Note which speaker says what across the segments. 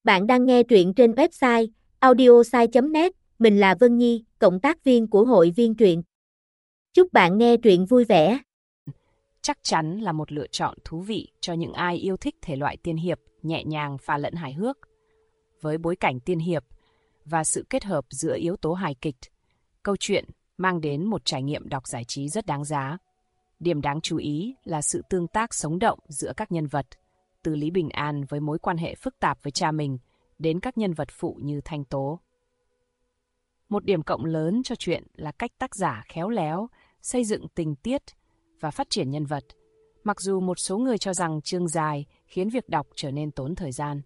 Speaker 1: Bạn đang nghe truyện trên website audiosai.net, mình là Vân Nhi, cộng tác viên của hội viên truyện. Chúc bạn nghe truyện vui vẻ.
Speaker 2: Chắc chắn là một lựa chọn thú vị cho những ai yêu thích thể loại tiên hiệp nhẹ nhàng pha lẫn hài hước. Với bối cảnh tiên hiệp và sự kết hợp giữa yếu tố hài kịch, câu chuyện mang đến một trải nghiệm đọc giải trí rất đáng giá. Điểm đáng chú ý là sự tương tác sống động giữa các nhân vật, từ Lý Bình An với mối quan hệ phức tạp với cha mình đến các nhân vật phụ như Thanh Tố. Một điểm cộng lớn cho chuyện là cách tác giả khéo léo xây dựng tình tiết và phát triển nhân vật, mặc dù một số người cho rằng chương dài khiến việc đọc trở nên tốn thời gian.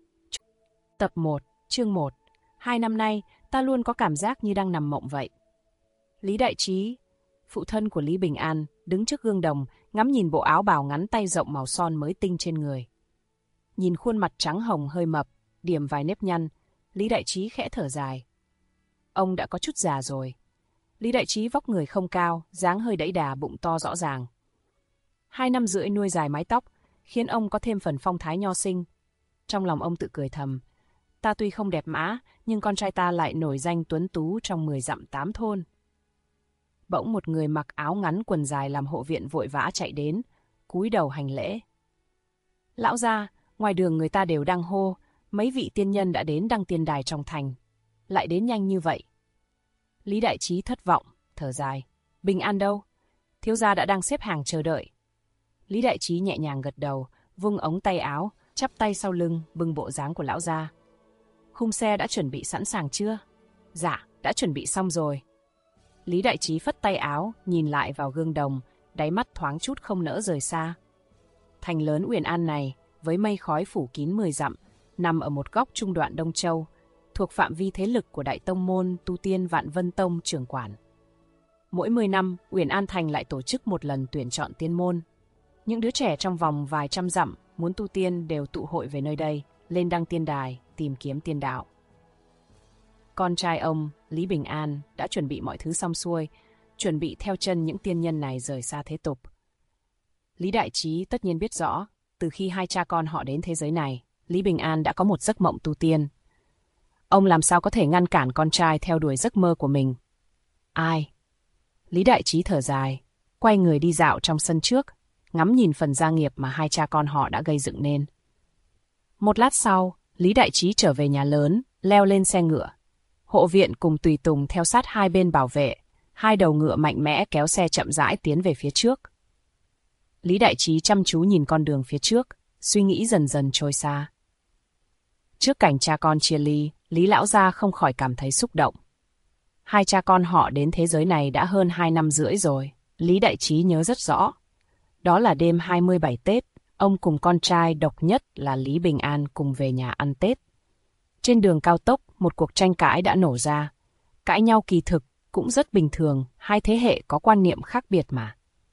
Speaker 2: Tập 1, chương 1. 2 năm nay, ta luôn có cảm giác như đang nằm mộng vậy. Lý Đại Trí, phụ thân của Lý Bình An, đứng trước gương đồng, ngắm nhìn bộ áo bào ngắn tay rộng màu son mới tinh trên người. Nhìn khuôn mặt trắng hồng hơi mập, điểm vài nếp nhăn, Lý Đại Trí khẽ thở dài. Ông đã có chút già rồi. Lý Đại Trí vóc người không cao, dáng hơi đẫy đà, bụng to rõ ràng. 2 năm rưỡi nuôi dài mái tóc, khiến ông có thêm phần phong thái nho sinh. Trong lòng ông tự cười thầm. Ta tuy không đẹp mã, nhưng con trai ta lại nổi danh tuấn tú trong 10 dặm 8 thôn. Bỗng một người mặc áo ngắn quần dài làm hộ viện vội vã chạy đến, cúi đầu hành lễ. Lão gia, ngoài đường người ta đều đang hô, mấy vị tiên nhân đã đến đăng tiên đài trong thành. Lại đến nhanh như vậy. Lý Đại Trí thất vọng, thở dài. Bình An đâu? Thiếu gia đã đang xếp hàng chờ đợi. Lý Đại Trí nhẹ nhàng gật đầu, vung ống tay áo, chắp tay sau lưng, bưng bộ dáng của lão gia. Khung xe đã chuẩn bị sẵn sàng chưa? Dạ, đã chuẩn bị xong rồi. Lý Đại Trí phất tay áo, nhìn lại vào gương đồng, đáy mắt thoáng chút không nỡ rời xa. Thành lớn Uyển An này, với mây khói phủ kín 10 dặm, nằm ở một góc trung đoạn Đông Châu, thuộc phạm vi thế lực của Đại Tông Môn Tu Tiên Vạn Vân Tông trưởng quản. Mỗi 10 năm, Uyển An Thành lại tổ chức một lần tuyển chọn tiên môn. Những đứa trẻ trong vòng vài trăm dặm muốn tu tiên đều tụ hội về nơi đây, lên đăng tiên đài, tìm kiếm tiên đạo. Con trai ông, Lý Bình An, đã chuẩn bị mọi thứ xong xuôi, chuẩn bị theo chân những tiên nhân này rời xa thế tục. Lý Đại Trí tất nhiên biết rõ, từ khi hai cha con họ đến thế giới này, Lý Bình An đã có một giấc mộng tu tiên. Ông làm sao có thể ngăn cản con trai theo đuổi giấc mơ của mình? Ai? Lý Đại Trí thở dài, quay người đi dạo trong sân trước, ngắm nhìn phần gia nghiệp mà hai cha con họ đã gây dựng nên. Một lát sau, Lý Đại Trí trở về nhà lớn, leo lên xe ngựa. Hộ viện cùng tùy tùng theo sát hai bên bảo vệ, hai đầu ngựa mạnh mẽ kéo xe chậm rãi tiến về phía trước. Lý Đại Trí chăm chú nhìn con đường phía trước, suy nghĩ dần dần trôi xa. Trước cảnh cha con chia ly, Lý Lão Gia không khỏi cảm thấy xúc động. Hai cha con họ đến thế giới này đã hơn 2 năm rưỡi rồi, Lý Đại Trí nhớ rất rõ. Đó là đêm 27 Tết, ông cùng con trai độc nhất là Lý Bình An cùng về nhà ăn Tết. Trên đường cao tốc, một cuộc tranh cãi đã nổ ra. Cãi nhau kỳ thực cũng rất bình thường, hai thế hệ có quan niệm khác biệt mà.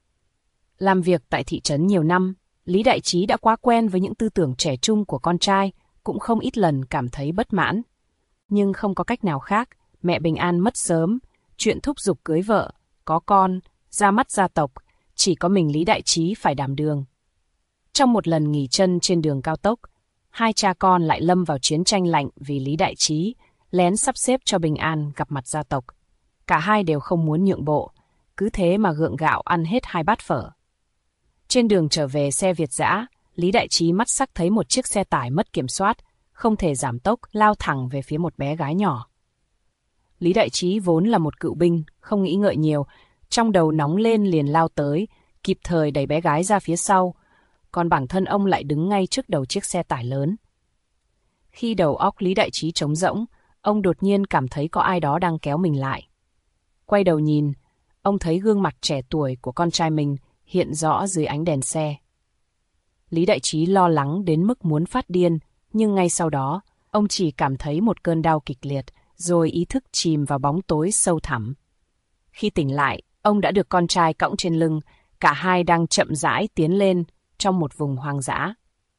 Speaker 2: Làm việc tại thị trấn nhiều năm, Lý Đại Trí đã quá quen với những tư tưởng trẻ trung của con trai, cũng không ít lần cảm thấy bất mãn. Nhưng không có cách nào khác, mẹ Bình An mất sớm, chuyện thúc giục cưới vợ, có con, ra mắt gia tộc, chỉ có mình Lý Đại Trí phải đảm đương. Trong một lần nghỉ chân trên đường cao tốc, hai cha con lại lâm vào chiến tranh lạnh vì Lý Đại Trí lén sắp xếp cho Bình An gặp mặt gia tộc. Cả hai đều không muốn nhượng bộ, cứ thế mà gượng gạo ăn hết 2 bát phở. Trên đường trở về xe Việt dã, Lý Đại Trí mắt sắc thấy một chiếc xe tải mất kiểm soát, không thể giảm tốc, lao thẳng về phía một bé gái nhỏ. Lý Đại Trí vốn là một cựu binh, không nghĩ ngợi nhiều, trong đầu nóng lên liền lao tới, kịp thời đẩy bé gái ra phía sau, còn bản thân ông lại đứng ngay trước đầu chiếc xe tải lớn. Khi đầu óc Lý Đại Trí trống rỗng, ông đột nhiên cảm thấy có ai đó đang kéo mình lại. Quay đầu nhìn, ông thấy gương mặt trẻ tuổi của con trai mình hiện rõ dưới ánh đèn xe. Lý Đại Trí lo lắng đến mức muốn phát điên, nhưng ngay sau đó, ông chỉ cảm thấy một cơn đau kịch liệt, rồi ý thức chìm vào bóng tối sâu thẳm. Khi tỉnh lại, ông đã được con trai cõng trên lưng, cả hai đang chậm rãi tiến lên trong một vùng hoang dã.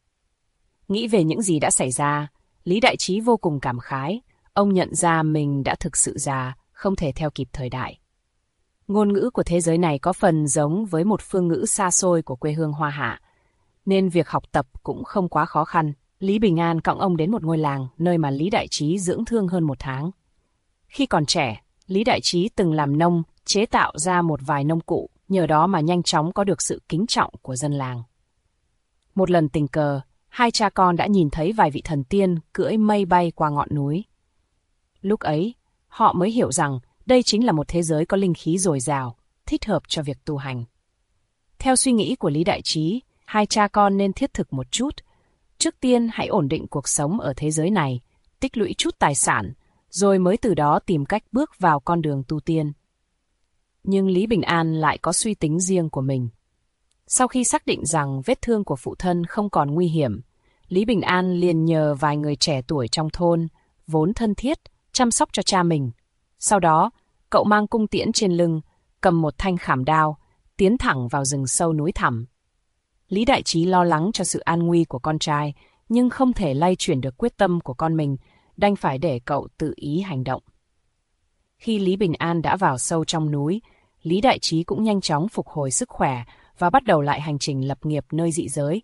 Speaker 2: Nghĩ về những gì đã xảy ra, Lý Đại Trí vô cùng cảm khái, ông nhận ra mình đã thực sự già, không thể theo kịp thời đại. Ngôn ngữ của thế giới này có phần giống với một phương ngữ xa xôi của quê hương Hoa Hạ, nên việc học tập cũng không quá khó khăn. Lý Bình An cõng ông đến một ngôi làng nơi mà Lý Đại Trí dưỡng thương hơn 1 tháng. Khi còn trẻ, Lý Đại Trí từng làm nông, chế tạo ra một vài nông cụ, nhờ đó mà nhanh chóng có được sự kính trọng của dân làng. Một lần tình cờ, hai cha con đã nhìn thấy vài vị thần tiên cưỡi mây bay qua ngọn núi. Lúc ấy, họ mới hiểu rằng đây chính là một thế giới có linh khí dồi dào, thích hợp cho việc tu hành. Theo suy nghĩ của Lý Đại Trí, hai cha con nên thiết thực một chút. Trước tiên hãy ổn định cuộc sống ở thế giới này, tích lũy chút tài sản, rồi mới từ đó tìm cách bước vào con đường tu tiên. Nhưng Lý Bình An lại có suy tính riêng của mình. Sau khi xác định rằng vết thương của phụ thân không còn nguy hiểm, Lý Bình An liền nhờ vài người trẻ tuổi trong thôn, vốn thân thiết, chăm sóc cho cha mình. Sau đó, cậu mang cung tiễn trên lưng, cầm một thanh khảm đao, tiến thẳng vào rừng sâu núi thẳm. Lý Đại Trí lo lắng cho sự an nguy của con trai, nhưng không thể lay chuyển được quyết tâm của con mình, đành phải để cậu tự ý hành động. Khi Lý Bình An đã vào sâu trong núi, Lý Đại Trí cũng nhanh chóng phục hồi sức khỏe và bắt đầu lại hành trình lập nghiệp nơi dị giới.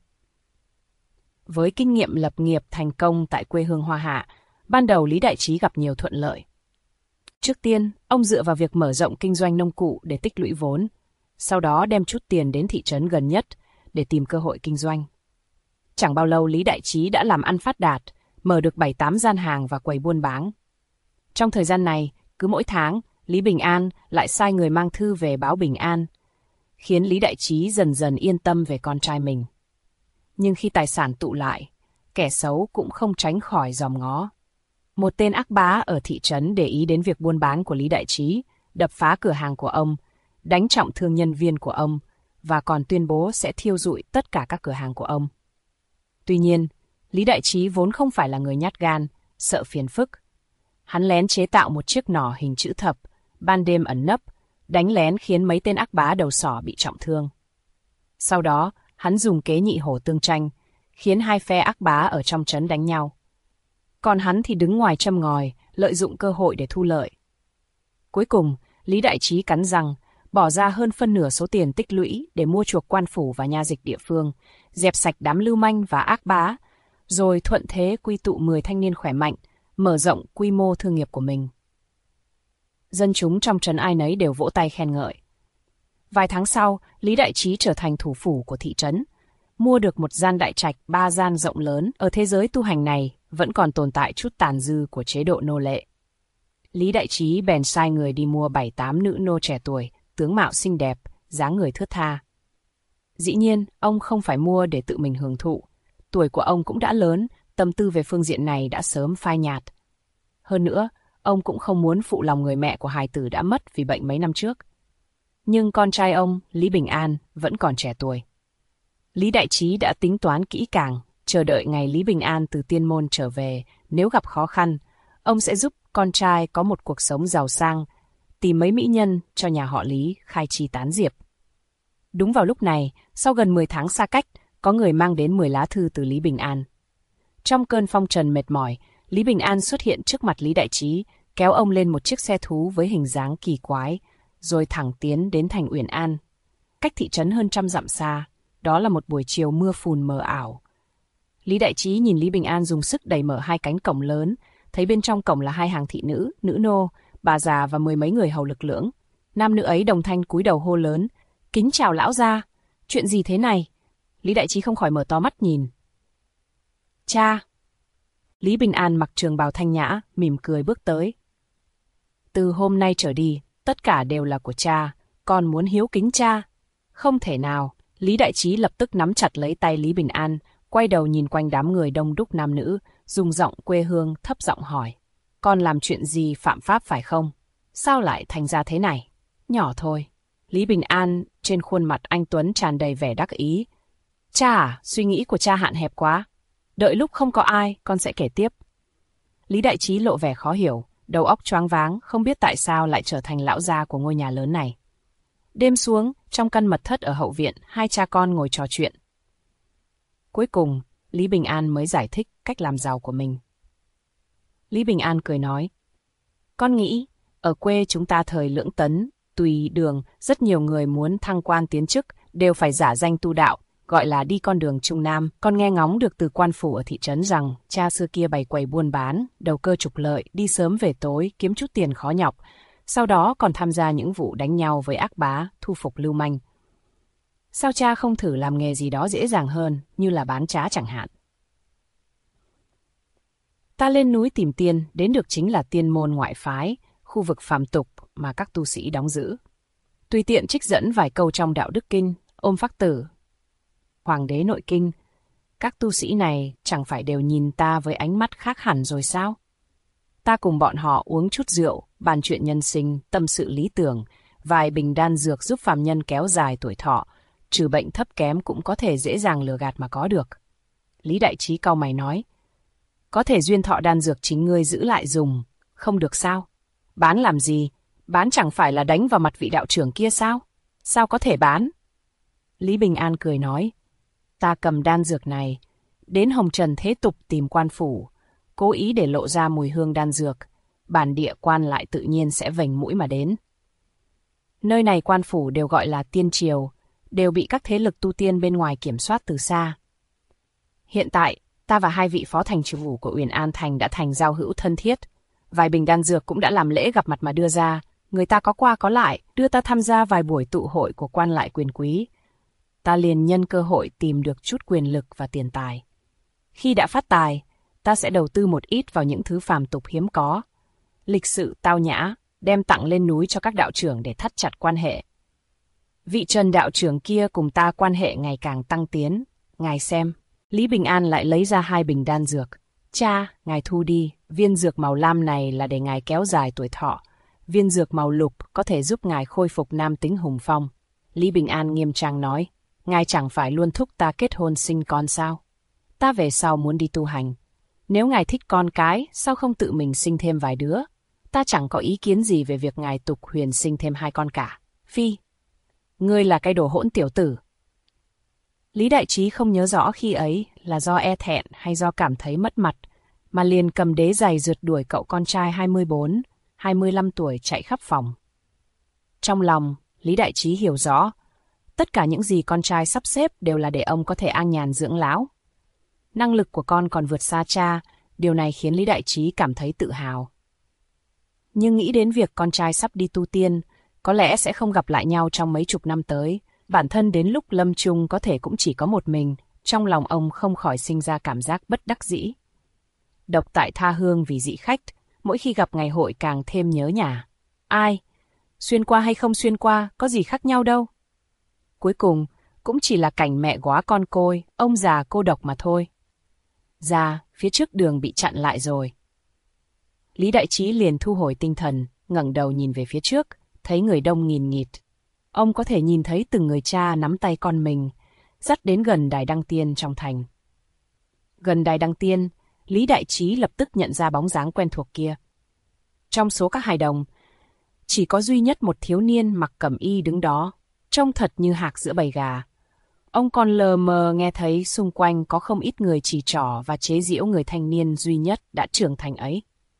Speaker 2: Với kinh nghiệm lập nghiệp thành công tại quê hương Hoa Hạ, ban đầu Lý Đại Trí gặp nhiều thuận lợi. Trước tiên, ông dựa vào việc mở rộng kinh doanh nông cụ để tích lũy vốn, sau đó đem chút tiền đến thị trấn gần nhất để tìm cơ hội kinh doanh. Chẳng bao lâu Lý Đại Trí đã làm ăn phát đạt, mở được 7-8 gian hàng và quầy buôn bán. Trong thời gian này, cứ mỗi tháng, Lý Bình An lại sai người mang thư về báo bình an, khiến Lý Đại Trí dần dần yên tâm về con trai mình. Nhưng khi tài sản tụ lại, kẻ xấu cũng không tránh khỏi dòm ngó. Một tên ác bá ở thị trấn để ý đến việc buôn bán của Lý Đại Trí, đập phá cửa hàng của ông, đánh trọng thương nhân viên của ông và còn tuyên bố sẽ thiêu rụi tất cả các cửa hàng của ông. Tuy nhiên, Lý Đại Trí vốn không phải là người nhát gan, sợ phiền phức. Hắn lén chế tạo một chiếc nỏ hình chữ thập, ban đêm ẩn nấp, đánh lén khiến mấy tên ác bá đầu sỏ bị trọng thương. Sau đó, hắn dùng kế nhị hổ tương tranh, khiến hai phe ác bá ở trong trấn đánh nhau. Còn hắn thì đứng ngoài châm ngòi, lợi dụng cơ hội để thu lợi. Cuối cùng, Lý Đại Trí cắn răng, bỏ ra hơn phân nửa số tiền tích lũy để mua chuộc quan phủ và nha dịch địa phương, dẹp sạch đám lưu manh và ác bá, rồi thuận thế quy tụ 10 thanh niên khỏe mạnh, mở rộng quy mô thương nghiệp của mình. Dân chúng trong trấn ai nấy đều vỗ tay khen ngợi. Vài tháng sau, Lý Đại Trí trở thành thủ phủ của thị trấn, mua được một gian đại trạch 3 gian rộng lớn. Ở thế giới tu hành này vẫn còn tồn tại chút tàn dư của chế độ nô lệ. Lý Đại Trí bèn sai người đi mua 7-8 nữ nô trẻ tuổi, tướng mạo xinh đẹp, dáng người thướt tha. Dĩ nhiên, ông không phải mua để tự mình hưởng thụ. Tuổi của ông cũng đã lớn, tâm tư về phương diện này đã sớm phai nhạt. Hơn nữa, ông cũng không muốn phụ lòng người mẹ của hài tử đã mất vì bệnh mấy năm trước. Nhưng con trai ông, Lý Bình An, vẫn còn trẻ tuổi. Lý Đại Trí đã tính toán kỹ càng, chờ đợi ngày Lý Bình An từ tiên môn trở về. Nếu gặp khó khăn, ông sẽ giúp con trai có một cuộc sống giàu sang, tìm mấy mỹ nhân cho nhà họ Lý khai chi tán diệp. Đúng vào lúc này, sau gần 10 tháng xa cách, có người mang đến 10 lá thư từ Lý Bình An. Trong cơn phong trần mệt mỏi, Lý Bình An xuất hiện trước mặt Lý Đại Trí, kéo ông lên một chiếc xe thú với hình dáng kỳ quái, rồi thẳng tiến đến thành Uyển An. Cách thị trấn hơn 100 dặm xa, đó là một buổi chiều mưa phùn mờ ảo. Lý Đại Trí nhìn Lý Bình An dùng sức đẩy mở hai cánh cổng lớn, thấy bên trong cổng là hai hàng thị nữ, nữ nô, bà già và 10 mấy người hầu lực lưỡng. Nam nữ ấy đồng thanh cúi đầu hô lớn, kính chào lão gia, chuyện gì thế này? Lý Đại Trí không khỏi mở to mắt nhìn. Cha! Lý Bình An mặc trường bào thanh nhã, mỉm cười bước tới. Từ hôm nay trở đi, tất cả đều là của cha, con muốn hiếu kính cha. Không thể nào. Lý Đại Trí lập tức nắm chặt lấy tay Lý Bình An, quay đầu nhìn quanh đám người đông đúc nam nữ, dùng giọng quê hương thấp giọng hỏi. Con làm chuyện gì phạm pháp phải không? Sao lại thành ra thế này? Nhỏ thôi. Lý Bình An, trên khuôn mặt anh Tuấn tràn đầy vẻ đắc ý. Cha à, suy nghĩ của cha hạn hẹp quá. Đợi lúc không có ai, con sẽ kể tiếp. Lý Đại Trí lộ vẻ khó hiểu, đầu óc choáng váng, không biết tại sao lại trở thành lão gia của ngôi nhà lớn này. Đêm xuống, trong căn mật thất ở hậu viện, hai cha con ngồi trò chuyện. Cuối cùng, Lý Bình An mới giải thích cách làm giàu của mình. Lý Bình An cười nói, con nghĩ, ở quê chúng ta thời Lưỡng Tấn, Tùy Đường, rất nhiều người muốn thăng quan tiến chức đều phải giả danh tu đạo, gọi là đi con đường Trung Nam. Con nghe ngóng được từ quan phủ ở thị trấn rằng cha xưa kia bày quầy buôn bán, đầu cơ trục lợi, đi sớm về tối, kiếm chút tiền khó nhọc. Sau đó còn tham gia những vụ đánh nhau với ác bá, thu phục lưu manh. Sao cha không thử làm nghề gì đó dễ dàng hơn, như là bán trá chẳng hạn? Ta lên núi tìm tiên, đến được chính là tiên môn ngoại phái, khu vực phàm tục mà các tu sĩ đóng giữ. Tùy tiện trích dẫn vài câu trong Đạo Đức Kinh, Ôm Phác Tử, Hoàng đế Nội Kinh, các tu sĩ này chẳng phải đều nhìn ta với ánh mắt khác hẳn rồi sao? Ta cùng bọn họ uống chút rượu, bàn chuyện nhân sinh, tâm sự lý tưởng, vài bình đan dược giúp phàm nhân kéo dài tuổi thọ, trừ bệnh thấp kém cũng có thể dễ dàng lừa gạt mà có được. Lý Đại Trí cau mày nói, có thể duyên thọ đan dược chính ngươi giữ lại dùng, không được sao? Bán làm gì? Bán chẳng phải là đánh vào mặt vị đạo trưởng kia sao? Sao có thể bán? Lý Bình An cười nói, ta cầm đan dược này, đến hồng trần thế tục tìm quan phủ, cố ý để lộ ra mùi hương đan dược, bản địa quan lại tự nhiên sẽ vểnh mũi mà đến. Nơi này quan phủ đều gọi là tiên triều, đều bị các thế lực tu tiên bên ngoài kiểm soát từ xa. Hiện tại, ta và hai vị phó thành chủ của Uyển An Thành đã thành giao hữu thân thiết. Vài bình đan dược cũng đã làm lễ gặp mặt mà đưa ra, người ta có qua có lại, đưa ta tham gia vài buổi tụ hội của quan lại quyền quý. Ta liền nhân cơ hội tìm được chút quyền lực và tiền tài. Khi đã phát tài, ta sẽ đầu tư một ít vào những thứ phàm tục hiếm có, lịch sự tao nhã, đem tặng lên núi cho các đạo trưởng để thắt chặt quan hệ. Vị Trần đạo trưởng kia cùng ta quan hệ ngày càng tăng tiến, ngài xem. Lý Bình An lại lấy ra hai bình đan dược. Cha, ngài thu đi, viên dược màu lam này là để ngài kéo dài tuổi thọ. Viên dược màu lục có thể giúp ngài khôi phục nam tính hùng phong. Lý Bình An nghiêm trang nói, ngài chẳng phải luôn thúc ta kết hôn sinh con sao? Ta về sau muốn đi tu hành. Nếu ngài thích con cái, sao không tự mình sinh thêm vài đứa? Ta chẳng có ý kiến gì về việc ngài tục huyền sinh thêm hai con cả. Phi, ngươi là cái đồ hỗn tiểu tử. Lý Đại Trí không nhớ rõ khi ấy là do e thẹn hay do cảm thấy mất mặt, mà liền cầm đế giày rượt đuổi cậu con trai 24, 25 tuổi chạy khắp phòng. Trong lòng, Lý Đại Trí hiểu rõ, tất cả những gì con trai sắp xếp đều là để ông có thể an nhàn dưỡng lão. Năng lực của con còn vượt xa cha, điều này khiến Lý Đại Trí cảm thấy tự hào. Nhưng nghĩ đến việc con trai sắp đi tu tiên, có lẽ sẽ không gặp lại nhau trong mấy chục năm tới, bản thân đến lúc lâm chung có thể cũng chỉ có một mình, trong lòng ông không khỏi sinh ra cảm giác bất đắc dĩ. Độc tại tha hương vì dị khách, mỗi khi gặp ngày hội càng thêm nhớ nhà. Ai? Xuyên qua hay không xuyên qua, có gì khác nhau đâu. Cuối cùng, cũng chỉ là cảnh mẹ góa con côi, ông già cô độc mà thôi. Ra, phía trước đường bị chặn lại rồi. Lý Đại Trí liền thu hồi tinh thần, ngẩng đầu nhìn về phía trước, thấy người đông nghìn nghịt. Ông có thể nhìn thấy từng người cha nắm tay con mình, dắt đến gần đài đăng tiên trong thành. Gần đài đăng tiên, Lý Đại Trí lập tức nhận ra bóng dáng quen thuộc kia. Trong số các hài đồng, chỉ có duy nhất một thiếu niên mặc cẩm y đứng đó, trông thật như hạc giữa bầy gà. Ông còn lờ mờ nghe thấy xung quanh có không ít người chỉ trỏ và chế giễu người thanh niên duy nhất đã trưởng thành ấy.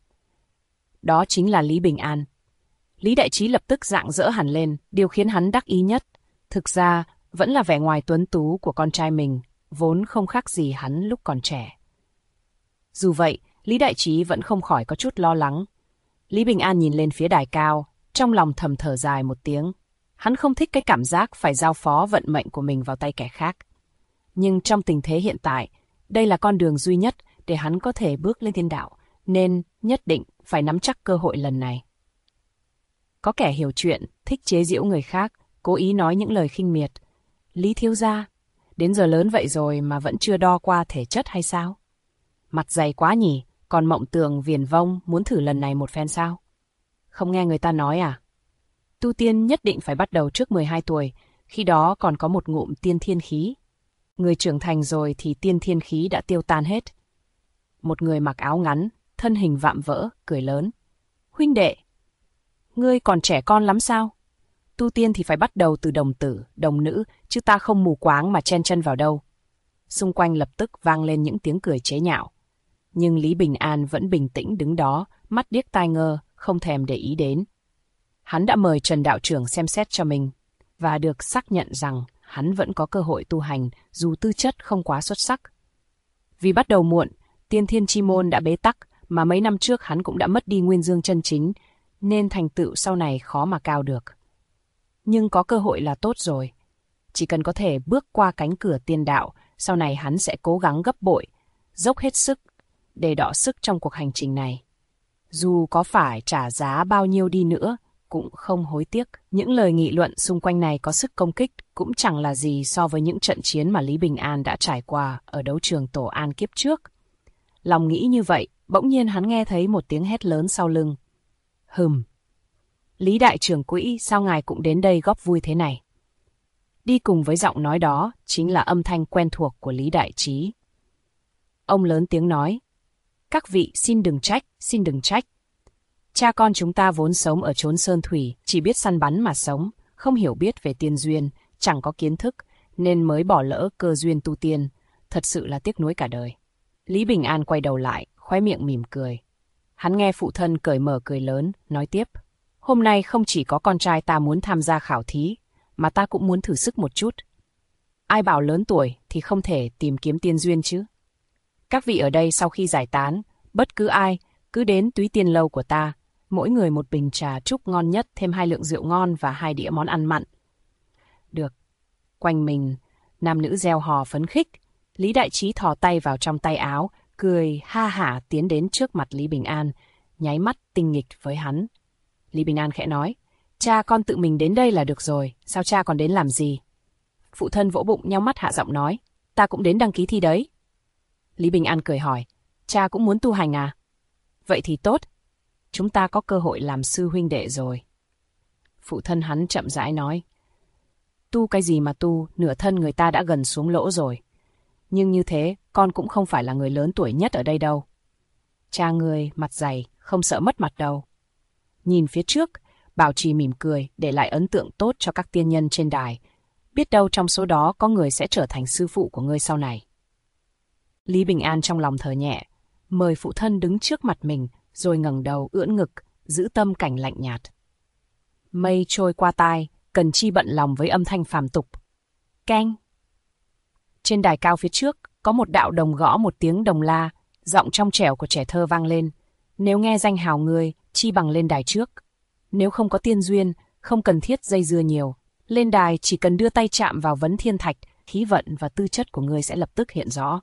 Speaker 2: Đó chính là Lý Bình An. Lý Đại Trí lập tức rạng rỡ hẳn lên, điều khiến hắn đắc ý nhất, thực ra vẫn là vẻ ngoài tuấn tú của con trai mình, vốn không khác gì hắn lúc còn trẻ. Dù vậy, Lý Đại Trí vẫn không khỏi có chút lo lắng. Lý Bình An nhìn lên phía đài cao, trong lòng thầm thở dài một tiếng. Hắn không thích cái cảm giác phải giao phó vận mệnh của mình vào tay kẻ khác. Nhưng trong tình thế hiện tại, đây là con đường duy nhất để hắn có thể bước lên thiên đạo, nên nhất định phải nắm chắc cơ hội lần này. Có kẻ hiểu chuyện, thích chế giễu người khác, cố ý nói những lời khinh miệt. Lý thiếu gia, đến giờ lớn vậy rồi mà vẫn chưa đo qua thể chất hay sao? Mặt dày quá nhỉ, còn mộng tưởng viển vông muốn thử lần này một phen sao? Không nghe người ta nói à? Tu tiên nhất định phải bắt đầu trước 12 tuổi, khi đó còn có một ngụm tiên thiên khí. Người trưởng thành rồi thì tiên thiên khí đã tiêu tan hết. Một người mặc áo ngắn, thân hình vạm vỡ, cười lớn. Huynh đệ, ngươi còn trẻ con lắm sao? Tu tiên thì phải bắt đầu từ đồng tử, đồng nữ, chứ ta không mù quáng mà chen chân vào đâu. Xung quanh lập tức vang lên những tiếng cười chế nhạo. Nhưng Lý Bình An vẫn bình tĩnh đứng đó, mắt điếc tai ngơ, không thèm để ý đến. Hắn đã mời Trần đạo trưởng xem xét cho mình, và được xác nhận rằng hắn vẫn có cơ hội tu hành dù tư chất không quá xuất sắc. Vì bắt đầu muộn, tiên thiên chi môn đã bế tắc, mà mấy năm trước hắn cũng đã mất đi nguyên dương chân chính, nên thành tựu sau này khó mà cao được. Nhưng có cơ hội là tốt rồi. Chỉ cần có thể bước qua cánh cửa tiên đạo, sau này hắn sẽ cố gắng gấp bội, dốc hết sức để đọ sức trong cuộc hành trình này. Dù có phải trả giá bao nhiêu đi nữa, cũng không hối tiếc. Những lời nghị luận xung quanh này có sức công kích cũng chẳng là gì so với những trận chiến mà Lý Bình An đã trải qua ở đấu trường Tổ An kiếp trước. Lòng nghĩ như vậy, bỗng nhiên hắn nghe thấy một tiếng hét lớn sau lưng. Lý đại trưởng quỹ, sao ngài cũng đến đây góp vui thế này? Đi cùng với giọng nói đó chính là âm thanh quen thuộc của Lý Đại Trí. Ông lớn tiếng nói, các vị xin đừng trách, xin đừng trách. Cha con chúng ta vốn sống ở chốn sơn thủy, chỉ biết săn bắn mà sống, không hiểu biết về tiên duyên, chẳng có kiến thức, nên mới bỏ lỡ cơ duyên tu tiên, thật sự là tiếc nuối cả đời. Lý Bình An quay đầu lại, khóe miệng mỉm cười. Hắn nghe phụ thân cởi mở cười lớn, nói tiếp, hôm nay không chỉ có con trai ta muốn tham gia khảo thí, mà ta cũng muốn thử sức một chút. Ai bảo lớn tuổi thì không thể tìm kiếm tiên duyên chứ? Các vị ở đây sau khi giải tán, bất cứ ai, cứ đến Túy Tiên Lâu của ta, mỗi người một bình trà trúc ngon nhất, thêm 2 lượng rượu ngon và 2 đĩa món ăn mặn. Được. Quanh mình, nam nữ reo hò phấn khích. Lý Đại Trí thò tay vào trong tay áo, cười ha hả tiến đến trước mặt Lý Bình An, nháy mắt tinh nghịch với hắn. Lý Bình An khẽ nói, cha con tự mình đến đây là được rồi, sao cha còn đến làm gì? Phụ thân vỗ bụng nheo mắt hạ giọng nói, ta cũng đến đăng ký thi đấy. Lý Bình An cười hỏi, cha cũng muốn tu hành à? Vậy thì tốt, chúng ta có cơ hội làm sư huynh đệ rồi. Phụ thân hắn chậm rãi nói, tu cái gì mà tu, nửa thân người ta đã gần xuống lỗ rồi. Nhưng như thế, con cũng không phải là người lớn tuổi nhất ở đây đâu. Cha ngươi mặt dày, không sợ mất mặt đâu. Nhìn phía trước, Bảo Trì mỉm cười để lại ấn tượng tốt cho các tiên nhân trên đài. Biết đâu trong số đó có người sẽ trở thành sư phụ của ngươi sau này. Lý Bình An trong lòng thở nhẹ, mời phụ thân đứng trước mặt mình, rồi ngẩng đầu ưỡn ngực, giữ tâm cảnh lạnh nhạt. Mây trôi qua tai, cần chi bận lòng với âm thanh phàm tục. Keng! Trên đài cao phía trước, có một đạo đồng gõ một tiếng đồng la, giọng trong trẻo của trẻ thơ vang lên. Nếu nghe danh hào ngươi, chi bằng lên đài trước. Nếu không có tiên duyên, không cần thiết dây dưa nhiều. Lên đài chỉ cần đưa tay chạm vào vấn thiên thạch, khí vận và tư chất của ngươi sẽ lập tức hiện rõ.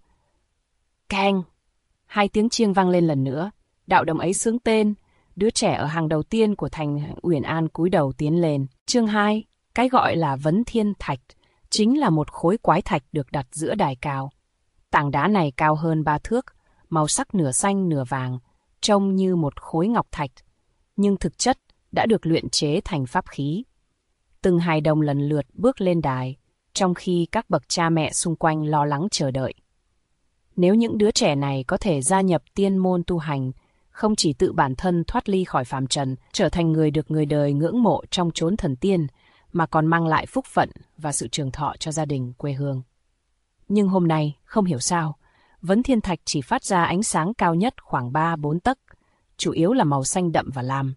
Speaker 2: Keng! 2 tiếng chiêng vang lên lần nữa. Đạo đồng ấy xướng tên. Đứa trẻ ở hàng đầu tiên của thành Uyển An cúi đầu tiến lên. Chương 2. Cái gọi là vấn thiên thạch chính là một khối quái thạch được đặt giữa đài cao. Tảng đá này cao hơn 3 thước, màu sắc nửa xanh nửa vàng, trông như một khối ngọc thạch, nhưng thực chất đã được luyện chế thành pháp khí. Từng hài đồng lần lượt bước lên đài, trong khi các bậc cha mẹ xung quanh lo lắng chờ đợi. Nếu những đứa trẻ này có thể gia nhập tiên môn tu hành, không chỉ tự bản thân thoát ly khỏi phàm trần, trở thành người được người đời ngưỡng mộ trong chốn thần tiên, mà còn mang lại phúc phận và sự trường thọ cho gia đình quê hương. Nhưng hôm nay, không hiểu sao, vấn thiên thạch chỉ phát ra ánh sáng cao nhất khoảng 3-4 tấc, chủ yếu là màu xanh đậm và lam.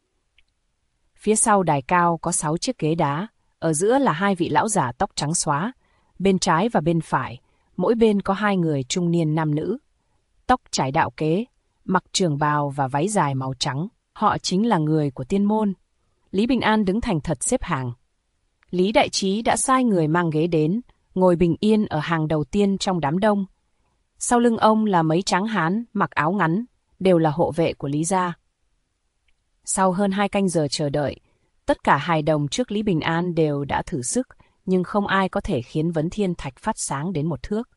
Speaker 2: Phía sau đài cao có 6 chiếc ghế đá, ở giữa là 2 vị lão giả tóc trắng xóa, bên trái và bên phải, mỗi bên có 2 người trung niên nam nữ. Tóc trải đạo kế, mặc trường bào và váy dài màu trắng, họ chính là người của tiên môn. Lý Bình An đứng thành thật xếp hàng. Lý Đại Trí đã sai người mang ghế đến, ngồi bình yên ở hàng đầu tiên trong đám đông. Sau lưng ông là mấy tráng hán mặc áo ngắn, đều là hộ vệ của Lý gia. Sau hơn 2 canh giờ chờ đợi, tất cả hài đồng trước Lý Bình An đều đã thử sức, nhưng không ai có thể khiến vấn thiên thạch phát sáng đến 1 thước.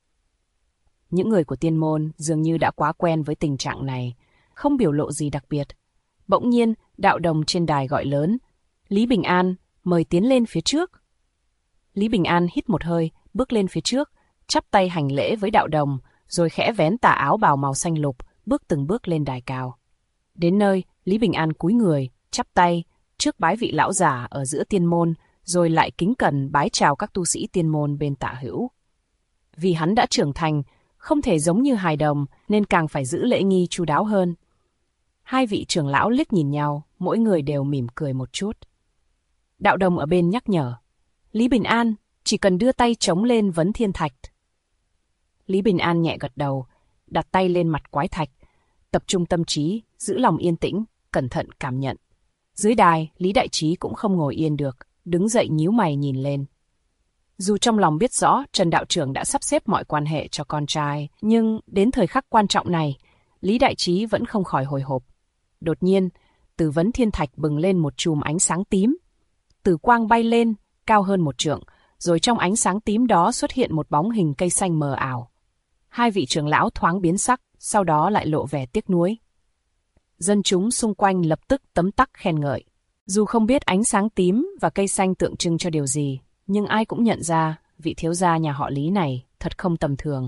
Speaker 2: Những người của tiên môn dường như đã quá quen với tình trạng này, không biểu lộ gì đặc biệt. Bỗng nhiên, đạo đồng trên đài gọi lớn, Lý Bình An, mời tiến lên phía trước. Lý Bình An hít một hơi, bước lên phía trước, chắp tay hành lễ với đạo đồng, rồi khẽ vén tà áo bào màu xanh lục, bước từng bước lên đài cao. Đến nơi, Lý Bình An cúi người, chắp tay, trước bái vị lão giả ở giữa tiên môn, rồi lại kính cẩn bái chào các tu sĩ tiên môn bên tả hữu. Vì hắn đã trưởng thành, không thể giống như hài đồng, nên càng phải giữ lễ nghi chu đáo hơn. 2 vị trưởng lão liếc nhìn nhau, mỗi người đều mỉm cười một chút. Đạo đồng ở bên nhắc nhở, Lý Bình An, chỉ cần đưa tay chống lên vấn thiên thạch. Lý Bình An nhẹ gật đầu, đặt tay lên mặt quái thạch, tập trung tâm trí, giữ lòng yên tĩnh, cẩn thận cảm nhận. Dưới đài, Lý Đại Trí cũng không ngồi yên được, đứng dậy nhíu mày nhìn lên. Dù trong lòng biết rõ Trần đạo trưởng đã sắp xếp mọi quan hệ cho con trai, nhưng đến thời khắc quan trọng này, Lý Đại Trí vẫn không khỏi hồi hộp. Đột nhiên, từ vấn thiên thạch bừng lên một chùm ánh sáng tím. Tử quang bay lên, cao hơn 1 trượng, rồi trong ánh sáng tím đó xuất hiện một bóng hình cây xanh mờ ảo. Hai vị trưởng lão thoáng biến sắc, sau đó lại lộ vẻ tiếc nuối. Dân chúng xung quanh lập tức tấm tắc khen ngợi. Dù không biết ánh sáng tím và cây xanh tượng trưng cho điều gì, nhưng ai cũng nhận ra vị thiếu gia nhà họ Lý này thật không tầm thường.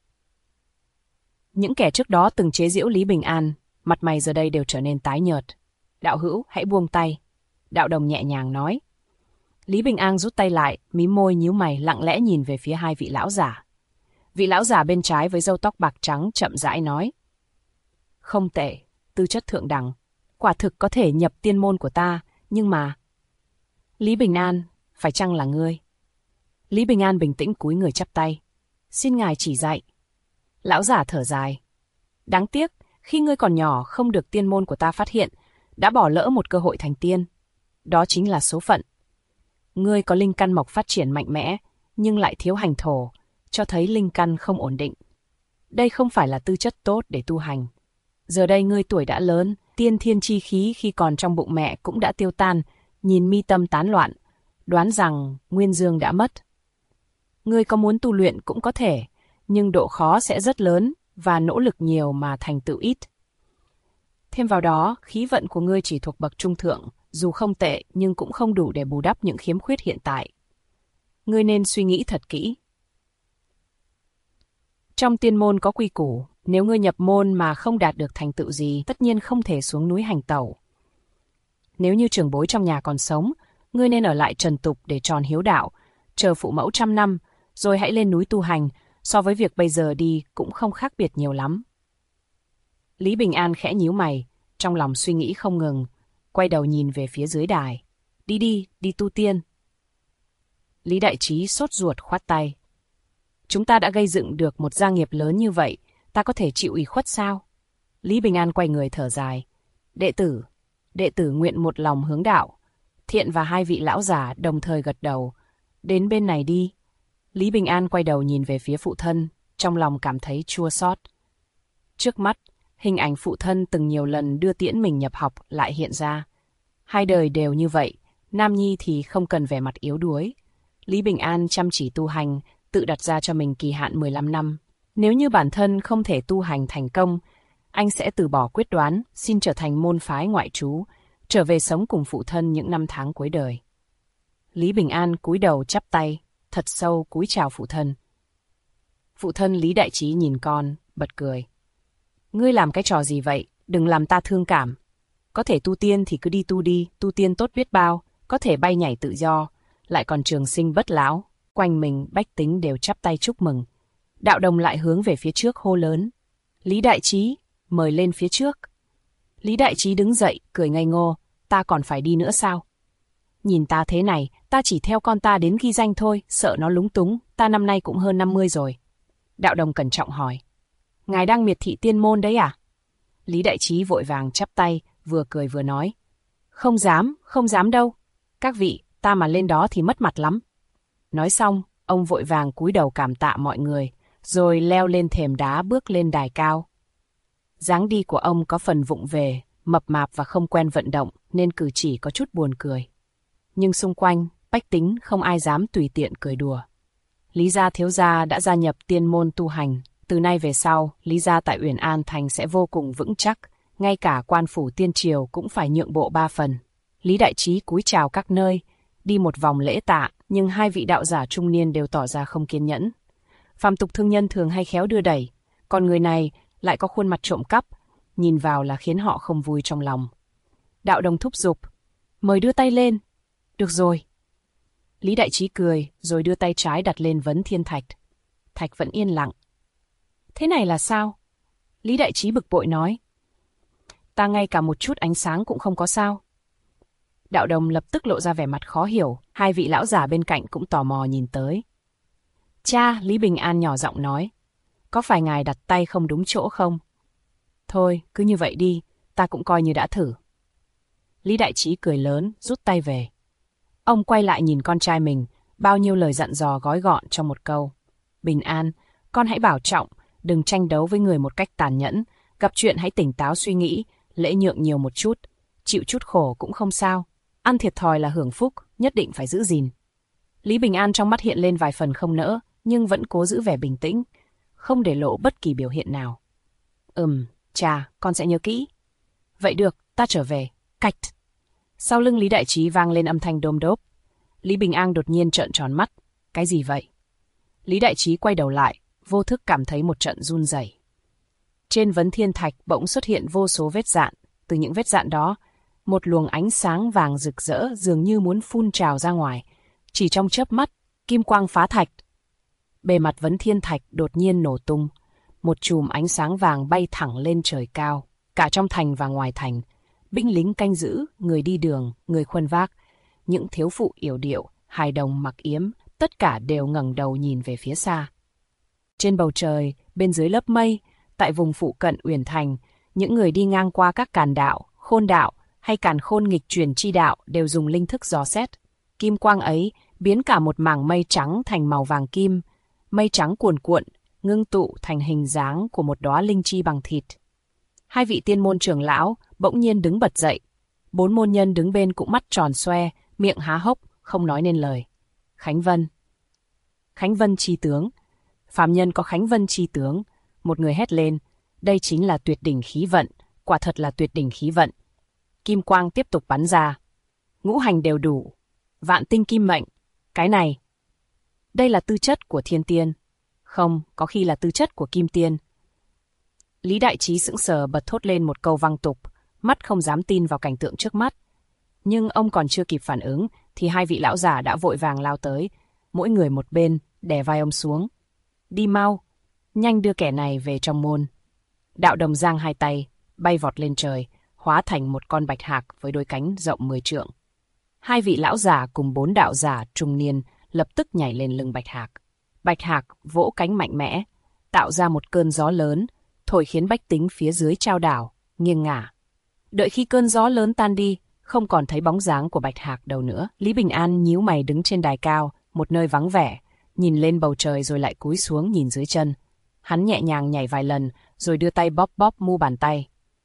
Speaker 2: Những kẻ trước đó từng chế giễu Lý Bình An, mặt mày giờ đây đều trở nên tái nhợt. Đạo hữu, hãy buông tay. Đạo Đồng nhẹ nhàng nói. Lý Bình An rút tay lại, mím môi nhíu mày lặng lẽ nhìn về phía hai vị lão giả. Vị lão giả bên trái với râu tóc bạc trắng chậm rãi nói. Không tệ, tư chất thượng đẳng. Quả thực có thể nhập tiên môn của ta, nhưng mà... Lý Bình An, phải chăng là ngươi? Lý Bình An bình tĩnh cúi người chắp tay. Xin ngài chỉ dạy. Lão giả thở dài. Đáng tiếc, khi ngươi còn nhỏ không được tiên môn của ta phát hiện, đã bỏ lỡ một cơ hội thành tiên. Đó chính là số phận. Ngươi có linh căn mộc phát triển mạnh mẽ, nhưng lại thiếu hành thổ, cho thấy linh căn không ổn định. Đây không phải là tư chất tốt để tu hành. Giờ đây ngươi tuổi đã lớn, tiên thiên chi khí khi còn trong bụng mẹ cũng đã tiêu tan, nhìn mi tâm tán loạn, đoán rằng nguyên dương đã mất. Ngươi có muốn tu luyện cũng có thể, nhưng độ khó sẽ rất lớn và nỗ lực nhiều mà thành tựu ít. Thêm vào đó, khí vận của ngươi chỉ thuộc bậc trung thượng, dù không tệ nhưng cũng không đủ để bù đắp những khiếm khuyết hiện tại. Ngươi nên suy nghĩ thật kỹ. Trong tiên môn có quy củ, nếu ngươi nhập môn mà không đạt được thành tựu gì, tất nhiên không thể xuống núi hành tẩu. Nếu như trưởng bối trong nhà còn sống, ngươi nên ở lại trần tục để tròn hiếu đạo, chờ phụ mẫu 100 năm, rồi hãy lên núi tu hành, so với việc bây giờ đi cũng không khác biệt nhiều lắm. Lý Bình An khẽ nhíu mày, trong lòng suy nghĩ không ngừng, quay đầu nhìn về phía dưới đài. Đi tu tiên. Lý Đại Trí sốt ruột khoát tay. Chúng ta đã gây dựng được một gia nghiệp lớn như vậy, ta có thể chịu ủy khuất sao? Lý Bình An quay người thở dài. Đệ tử nguyện một lòng hướng đạo. Thiện và hai vị lão giả đồng thời gật đầu. Đến bên này đi. Lý Bình An quay đầu nhìn về phía phụ thân, trong lòng cảm thấy chua xót. Trước mắt, hình ảnh phụ thân từng nhiều lần đưa tiễn mình nhập học lại hiện ra. Hai đời đều như vậy, Nam Nhi thì không cần vẻ mặt yếu đuối. Lý Bình An chăm chỉ tu hành, tự đặt ra cho mình kỳ hạn 15 năm. Nếu như bản thân không thể tu hành thành công, anh sẽ từ bỏ quyết đoán, xin trở thành môn phái ngoại trú, trở về sống cùng phụ thân những năm tháng cuối đời. Lý Bình An cúi đầu chắp tay, thật sâu cúi chào phụ thân. Phụ thân Lý Đại Trí nhìn con, bật cười. Ngươi làm cái trò gì vậy, đừng làm ta thương cảm. Có thể tu tiên thì cứ đi, tu tiên tốt biết bao, có thể bay nhảy tự do, lại còn trường sinh bất lão. Quanh mình bách tính đều chắp tay chúc mừng. Đạo Đồng lại hướng về phía trước hô lớn. Lý Đại Trí, mời lên phía trước. Lý Đại Trí đứng dậy, cười ngây ngô. Ta còn phải đi nữa sao? Nhìn ta thế này, ta chỉ theo con ta đến ghi danh thôi, sợ nó lúng túng, ta năm nay cũng hơn 50 rồi. Đạo Đồng cẩn trọng hỏi. Ngài đang miệt thị tiên môn đấy à? Lý Đại Trí vội vàng chắp tay, vừa cười vừa nói. Không dám đâu. Các vị, ta mà lên đó thì mất mặt lắm. Nói xong, ông vội vàng cúi đầu cảm tạ mọi người, rồi leo lên thềm đá bước lên đài cao. Dáng đi của ông có phần vụng về, mập mạp và không quen vận động, nên cử chỉ có chút buồn cười. Nhưng xung quanh, bách tính không ai dám tùy tiện cười đùa. Lý gia thiếu gia đã gia nhập tiên môn tu hành. Từ nay về sau, Lý gia tại Uyển An Thành sẽ vô cùng vững chắc, ngay cả quan phủ tiên triều cũng phải nhượng bộ 3 phần. Lý Đại Trí cúi chào các nơi, đi một vòng lễ tạ, nhưng hai vị đạo giả trung niên đều tỏ ra không kiên nhẫn. Phàm tục thương nhân thường hay khéo đưa đẩy, còn người này lại có khuôn mặt trộm cắp, nhìn vào là khiến họ không vui trong lòng. Đạo Đồng thúc giục, mời đưa tay lên. Được rồi. Lý Đại Trí cười, rồi đưa tay trái đặt lên vấn thiên thạch. Thạch vẫn yên lặng. Thế này là sao? Lý Đại Trí bực bội nói. Ta ngay cả một chút ánh sáng cũng không có sao. Đạo Đồng lập tức lộ ra vẻ mặt khó hiểu. Hai vị lão già bên cạnh cũng tò mò nhìn tới. Cha, Lý Bình An nhỏ giọng nói, có phải ngài đặt tay không đúng chỗ không? Thôi, cứ như vậy đi, ta cũng coi như đã thử. Lý Đại Trí cười lớn, rút tay về. Ông quay lại nhìn con trai mình, bao nhiêu lời dặn dò gói gọn trong một câu. Bình An, con hãy bảo trọng, đừng tranh đấu với người một cách tàn nhẫn, gặp chuyện hãy tỉnh táo suy nghĩ, lễ nhượng nhiều một chút, chịu chút khổ cũng không sao. Ăn thiệt thòi là hưởng phúc, nhất định phải giữ gìn. Lý Bình An trong mắt hiện lên vài phần không nỡ, nhưng vẫn cố giữ vẻ bình tĩnh, không để lộ bất kỳ biểu hiện nào. Cha, con sẽ nhớ kỹ. Vậy được, ta trở về. Cạch. Sau lưng Lý Đại Trí vang lên âm thanh đôm đốp. Lý Bình An đột nhiên trợn tròn mắt. Cái gì vậy? Lý Đại Trí quay đầu lại, vô thức cảm thấy một trận run rẩy. Trên vấn thiên thạch bỗng xuất hiện vô số vết dạn. Từ những vết dạn đó, một luồng ánh sáng vàng rực rỡ dường như muốn phun trào ra ngoài. Chỉ trong chớp mắt, kim quang phá thạch. Bề mặt vấn thiên thạch đột nhiên nổ tung. Một chùm ánh sáng vàng bay thẳng lên trời cao. Cả trong thành và ngoài thành, binh lính canh giữ, người đi đường, người khuân vác, những thiếu phụ yểu điệu, hài đồng mặc yếm, tất cả đều ngẩng đầu nhìn về phía xa. Trên bầu trời, bên dưới lớp mây, tại vùng phụ cận Uyển Thành, những người đi ngang qua các càn đạo, khôn đạo hay càn khôn nghịch truyền chi đạo đều dùng linh thức dò xét. Kim quang ấy biến cả một mảng mây trắng thành màu vàng kim, mây trắng cuồn cuộn, ngưng tụ thành hình dáng của một đóa linh chi bằng thịt. Hai vị tiên môn trưởng lão bỗng nhiên đứng bật dậy. 4 môn nhân đứng bên cũng mắt tròn xoe, miệng há hốc, không nói nên lời. Khánh Vân. Khánh Vân chi tướng. Phàm nhân có Khánh Vân chi tướng. Một người hét lên, đây chính là tuyệt đỉnh khí vận, quả thật là tuyệt đỉnh khí vận. Kim quang tiếp tục bắn ra. Ngũ hành đều đủ. Vạn tinh kim mệnh. Cái này. Đây là tư chất của thiên tiên. Không, có khi là tư chất của kim tiên. Lý Đại Trí sững sờ bật thốt lên một câu văng tục, mắt không dám tin vào cảnh tượng trước mắt. Nhưng ông còn chưa kịp phản ứng, thì hai vị lão già đã vội vàng lao tới, mỗi người một bên, đè vai ông xuống. Đi mau, nhanh đưa kẻ này về trong môn. Đạo Đồng giang hai tay, bay vọt lên trời, hóa thành một con bạch hạc với đôi cánh rộng 10 trượng. Hai vị lão già cùng 4 đạo giả trung niên lập tức nhảy lên lưng bạch hạc. Bạch hạc vỗ cánh mạnh mẽ, tạo ra một cơn gió lớn, thổi khiến bách tính phía dưới trao đảo, nghiêng ngả. Đợi khi cơn gió lớn tan đi, không còn thấy bóng dáng của bạch hạc đâu nữa. Lý Bình An nhíu mày đứng trên đài cao, một nơi vắng vẻ, nhìn lên bầu trời rồi lại cúi xuống nhìn dưới chân. Hắn nhẹ nhàng nhảy vài lần, rồi đưa tay bóp bóp mu bàn tay.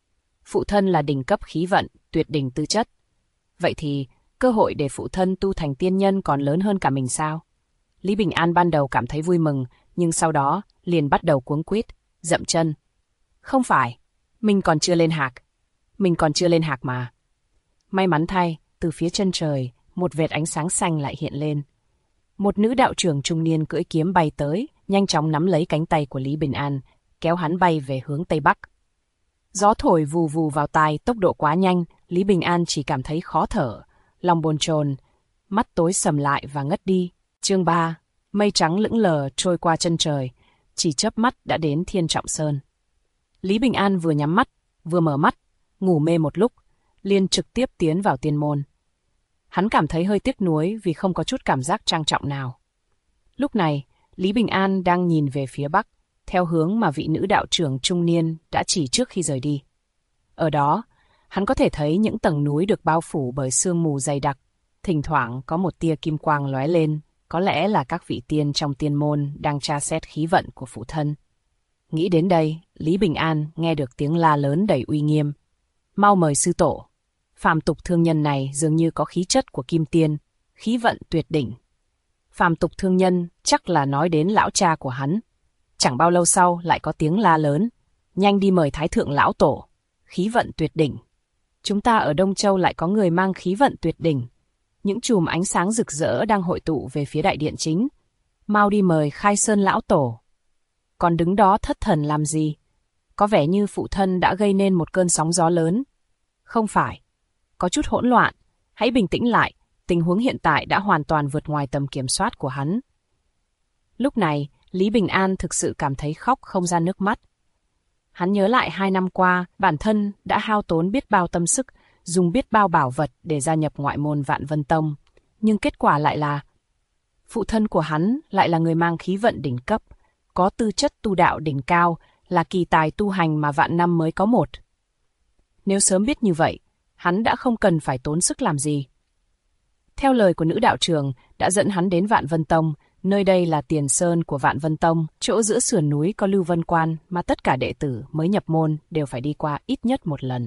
Speaker 2: Phụ thân là đỉnh cấp khí vận, tuyệt đỉnh tư chất. Vậy thì, cơ hội để phụ thân tu thành tiên nhân còn lớn hơn cả mình sao? Lý Bình An ban đầu cảm thấy vui mừng, nhưng sau đó liền bắt đầu cuống quýt, dậm chân. Không phải, mình còn chưa lên hạc. Mình còn chưa lên hạc mà. May mắn thay, từ phía chân trời, một vệt ánh sáng xanh lại hiện lên. Một nữ đạo trưởng trung niên cưỡi kiếm bay tới, nhanh chóng nắm lấy cánh tay của Lý Bình An, kéo hắn bay về hướng Tây Bắc. Gió thổi vù vù vào tai, tốc độ quá nhanh, Lý Bình An chỉ cảm thấy khó thở, lòng bồn chồn, mắt tối sầm lại và ngất đi. Chương 3, mây trắng lững lờ trôi qua chân trời, chỉ chớp mắt đã đến Thiên Trọng Sơn. Lý Bình An vừa nhắm mắt, vừa mở mắt, ngủ mê một lúc, liền trực tiếp tiến vào tiên môn. Hắn cảm thấy hơi tiếc nuối vì không có chút cảm giác trang trọng nào. Lúc này, Lý Bình An đang nhìn về phía bắc, theo hướng mà vị nữ đạo trưởng trung niên đã chỉ trước khi rời đi. Ở đó, hắn có thể thấy những tầng núi được bao phủ bởi sương mù dày đặc, thỉnh thoảng có một tia kim quang lóe lên, có lẽ là các vị tiên trong tiên môn đang tra xét khí vận của phụ thân. Nghĩ đến đây, Lý Bình An nghe được tiếng la lớn đầy uy nghiêm. Mau mời sư tổ. Phàm tục thương nhân này dường như có khí chất của kim tiên, khí vận tuyệt đỉnh. Phàm tục thương nhân chắc là nói đến lão cha của hắn. Chẳng bao lâu sau lại có tiếng la lớn. Nhanh đi mời thái thượng lão tổ. Khí vận tuyệt đỉnh. Chúng ta ở Đông Châu lại có người mang khí vận tuyệt đỉnh. Những chùm ánh sáng rực rỡ đang hội tụ về phía đại điện chính. Mau đi mời Khai Sơn lão tổ. Còn đứng đó thất thần làm gì? Có vẻ như phụ thân đã gây nên một cơn sóng gió lớn. Không phải. Có chút hỗn loạn. Hãy bình tĩnh lại. Tình huống hiện tại đã hoàn toàn vượt ngoài tầm kiểm soát của hắn. Lúc này, Lý Bình An thực sự cảm thấy khóc không ra nước mắt. Hắn nhớ lại 2 năm qua, bản thân đã hao tốn biết bao tâm sức, dùng biết bao bảo vật để gia nhập ngoại môn Vạn Vân Tông. Nhưng kết quả lại là phụ thân của hắn lại là người mang khí vận đỉnh cấp, có tư chất tu đạo đỉnh cao, là kỳ tài tu hành mà vạn năm mới có một. Nếu sớm biết như vậy, hắn đã không cần phải tốn sức làm gì. Theo lời của nữ đạo trưởng đã dẫn hắn đến Vạn Vân Tông, nơi đây là tiền sơn của Vạn Vân Tông, chỗ giữa sườn núi có Lưu Vân Quan mà tất cả đệ tử mới nhập môn đều phải đi qua ít nhất một lần.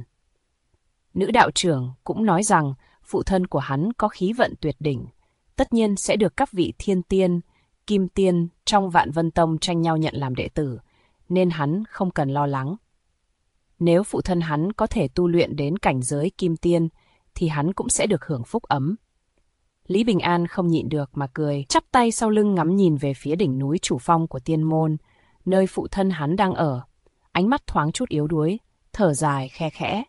Speaker 2: Nữ đạo trưởng cũng nói rằng phụ thân của hắn có khí vận tuyệt đỉnh, tất nhiên sẽ được các vị thiên tiên, kim tiên trong Vạn Vân Tông tranh nhau nhận làm đệ tử, nên hắn không cần lo lắng. Nếu phụ thân hắn có thể tu luyện đến cảnh giới kim tiên, thì hắn cũng sẽ được hưởng phúc ấm. Lý Bình An không nhịn được mà cười, chắp tay sau lưng ngắm nhìn về phía đỉnh núi chủ phong của tiên môn, nơi phụ thân hắn đang ở. Ánh mắt thoáng chút yếu đuối, thở dài khe khẽ.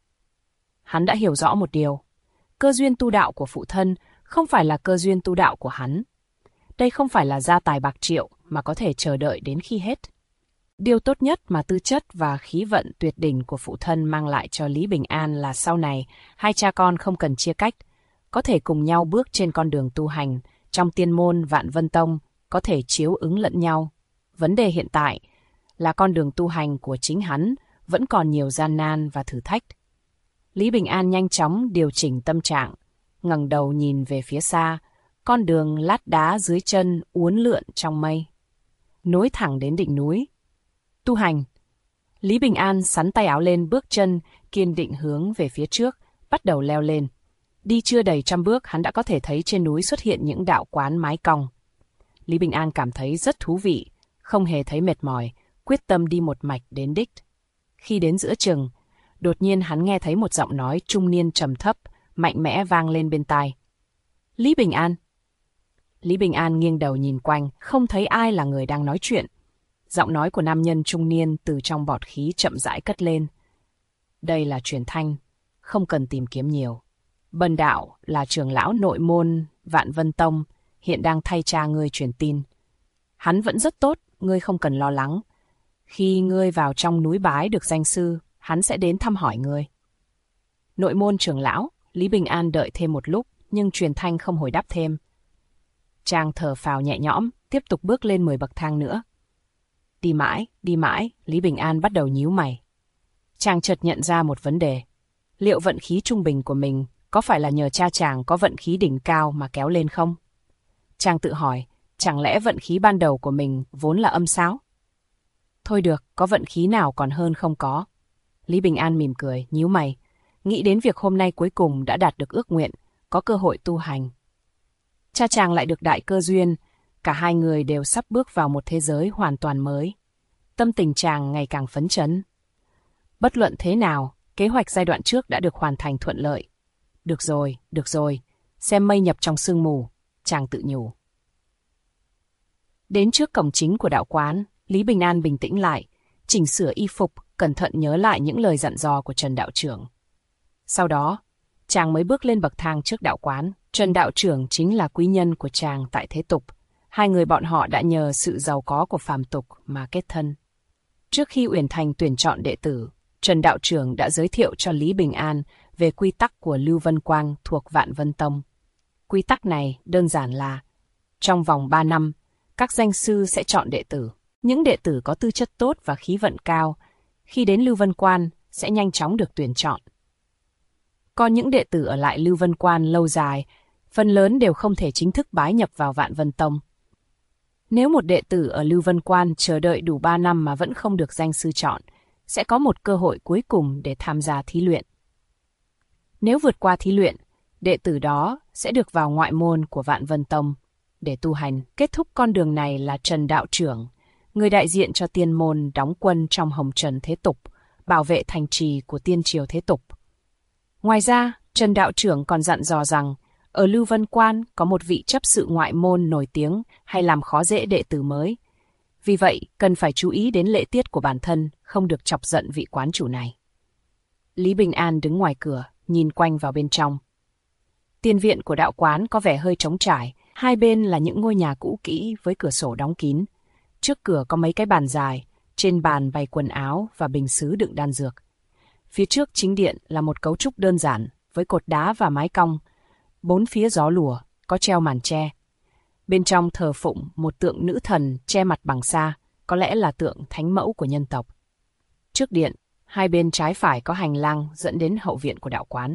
Speaker 2: Hắn đã hiểu rõ một điều, cơ duyên tu đạo của phụ thân không phải là cơ duyên tu đạo của hắn. Đây không phải là gia tài bạc triệu mà có thể chờ đợi đến khi hết. Điều tốt nhất mà tư chất và khí vận tuyệt đỉnh của phụ thân mang lại cho Lý Bình An là sau này, hai cha con không cần chia cách, có thể cùng nhau bước trên con đường tu hành, trong tiên môn Vạn Vân Tông, có thể chiếu ứng lẫn nhau. Vấn đề hiện tại là con đường tu hành của chính hắn vẫn còn nhiều gian nan và thử thách. Lý Bình An nhanh chóng điều chỉnh tâm trạng, ngẩng đầu nhìn về phía xa, con đường lát đá dưới chân uốn lượn trong mây, nối thẳng đến đỉnh núi. Tu hành. Lý Bình An xắn tay áo lên, bước chân kiên định hướng về phía trước, bắt đầu leo lên. Đi chưa đầy 100 bước, hắn đã có thể thấy trên núi xuất hiện những đạo quán mái cong. Lý Bình An cảm thấy rất thú vị, không hề thấy mệt mỏi, quyết tâm đi một mạch đến đích. Khi đến giữa chừng, đột nhiên hắn nghe thấy một giọng nói trung niên trầm thấp, mạnh mẽ vang lên bên tai. Lý Bình An. Lý Bình An nghiêng đầu nhìn quanh, không thấy ai là người đang nói chuyện. Giọng nói của nam nhân trung niên từ trong bọt khí chậm rãi cất lên. Đây là truyền thanh, không cần tìm kiếm nhiều. Bần đạo là trưởng lão nội môn Vạn Vân Tông, hiện đang thay cha ngươi truyền tin. Hắn vẫn rất tốt, ngươi không cần lo lắng. Khi ngươi vào trong núi bái được danh sư, hắn sẽ đến thăm hỏi ngươi. Nội môn trưởng lão, Lý Bình An đợi thêm một lúc, nhưng truyền thanh không hồi đáp thêm. Chàng thở phào nhẹ nhõm, tiếp tục bước lên 10 bậc thang nữa. Đi mãi, Lý Bình An bắt đầu nhíu mày. Chàng chợt nhận ra một vấn đề. Liệu vận khí trung bình của mình có phải là nhờ cha chàng có vận khí đỉnh cao mà kéo lên không? Chàng tự hỏi, chẳng lẽ vận khí ban đầu của mình vốn là âm sao? Thôi được, có vận khí nào còn hơn không có. Lý Bình An mỉm cười, nhíu mày, nghĩ đến việc hôm nay cuối cùng đã đạt được ước nguyện, có cơ hội tu hành. Cha chàng lại được đại cơ duyên, cả hai người đều sắp bước vào một thế giới hoàn toàn mới. Tâm tình chàng ngày càng phấn chấn. Bất luận thế nào, kế hoạch giai đoạn trước đã được hoàn thành thuận lợi. Được rồi, xem mây nhập trong sương mù, chàng tự nhủ. Đến trước cổng chính của đạo quán, Lý Bình An bình tĩnh lại, chỉnh sửa y phục, cẩn thận nhớ lại những lời dặn dò của Trần đạo trưởng. Sau đó, chàng mới bước lên bậc thang trước đạo quán. Trần đạo trưởng chính là quý nhân của chàng tại thế tục. Hai người bọn họ đã nhờ sự giàu có của phàm tục mà kết thân. Trước khi Uyển Thành tuyển chọn đệ tử, Trần đạo trưởng đã giới thiệu cho Lý Bình An về quy tắc của Lưu Vân Quang thuộc Vạn Vân Tông. Quy tắc này đơn giản là, trong vòng 3 năm, các danh sư sẽ chọn đệ tử. Những đệ tử có tư chất tốt và khí vận cao, khi đến Lưu Vân Quan sẽ nhanh chóng được tuyển chọn. Còn những đệ tử ở lại Lưu Vân Quan lâu dài, phần lớn đều không thể chính thức bái nhập vào Vạn Vân Tông. Nếu một đệ tử ở Lưu Vân Quan chờ đợi đủ 3 năm mà vẫn không được danh sư chọn, sẽ có một cơ hội cuối cùng để tham gia thí luyện. Nếu vượt qua thí luyện, đệ tử đó sẽ được vào ngoại môn của Vạn Vân Tông để tu hành. Kết thúc con đường này là Trần đạo trưởng, người đại diện cho tiên môn đóng quân trong hồng trần thế tục, bảo vệ thành trì của tiên triều thế tục. Ngoài ra, Trần đạo trưởng còn dặn dò rằng, ở Lưu Vân Quan có một vị chấp sự ngoại môn nổi tiếng hay làm khó dễ đệ tử mới. Vì vậy, cần phải chú ý đến lễ tiết của bản thân, không được chọc giận vị quán chủ này. Lý Bình An đứng ngoài cửa, nhìn quanh vào bên trong. Tiền viện của đạo quán có vẻ hơi trống trải, hai bên là những ngôi nhà cũ kỹ với cửa sổ đóng kín. Trước cửa có mấy cái bàn dài, trên bàn bày quần áo và bình sứ đựng đan dược. Phía trước chính điện là một cấu trúc đơn giản, với cột đá và mái cong. Bốn phía gió lùa, có treo màn tre. Bên trong thờ phụng một tượng nữ thần che mặt bằng sa, có lẽ là tượng thánh mẫu của nhân tộc. Trước điện, hai bên trái phải có hành lang dẫn đến hậu viện của đạo quán.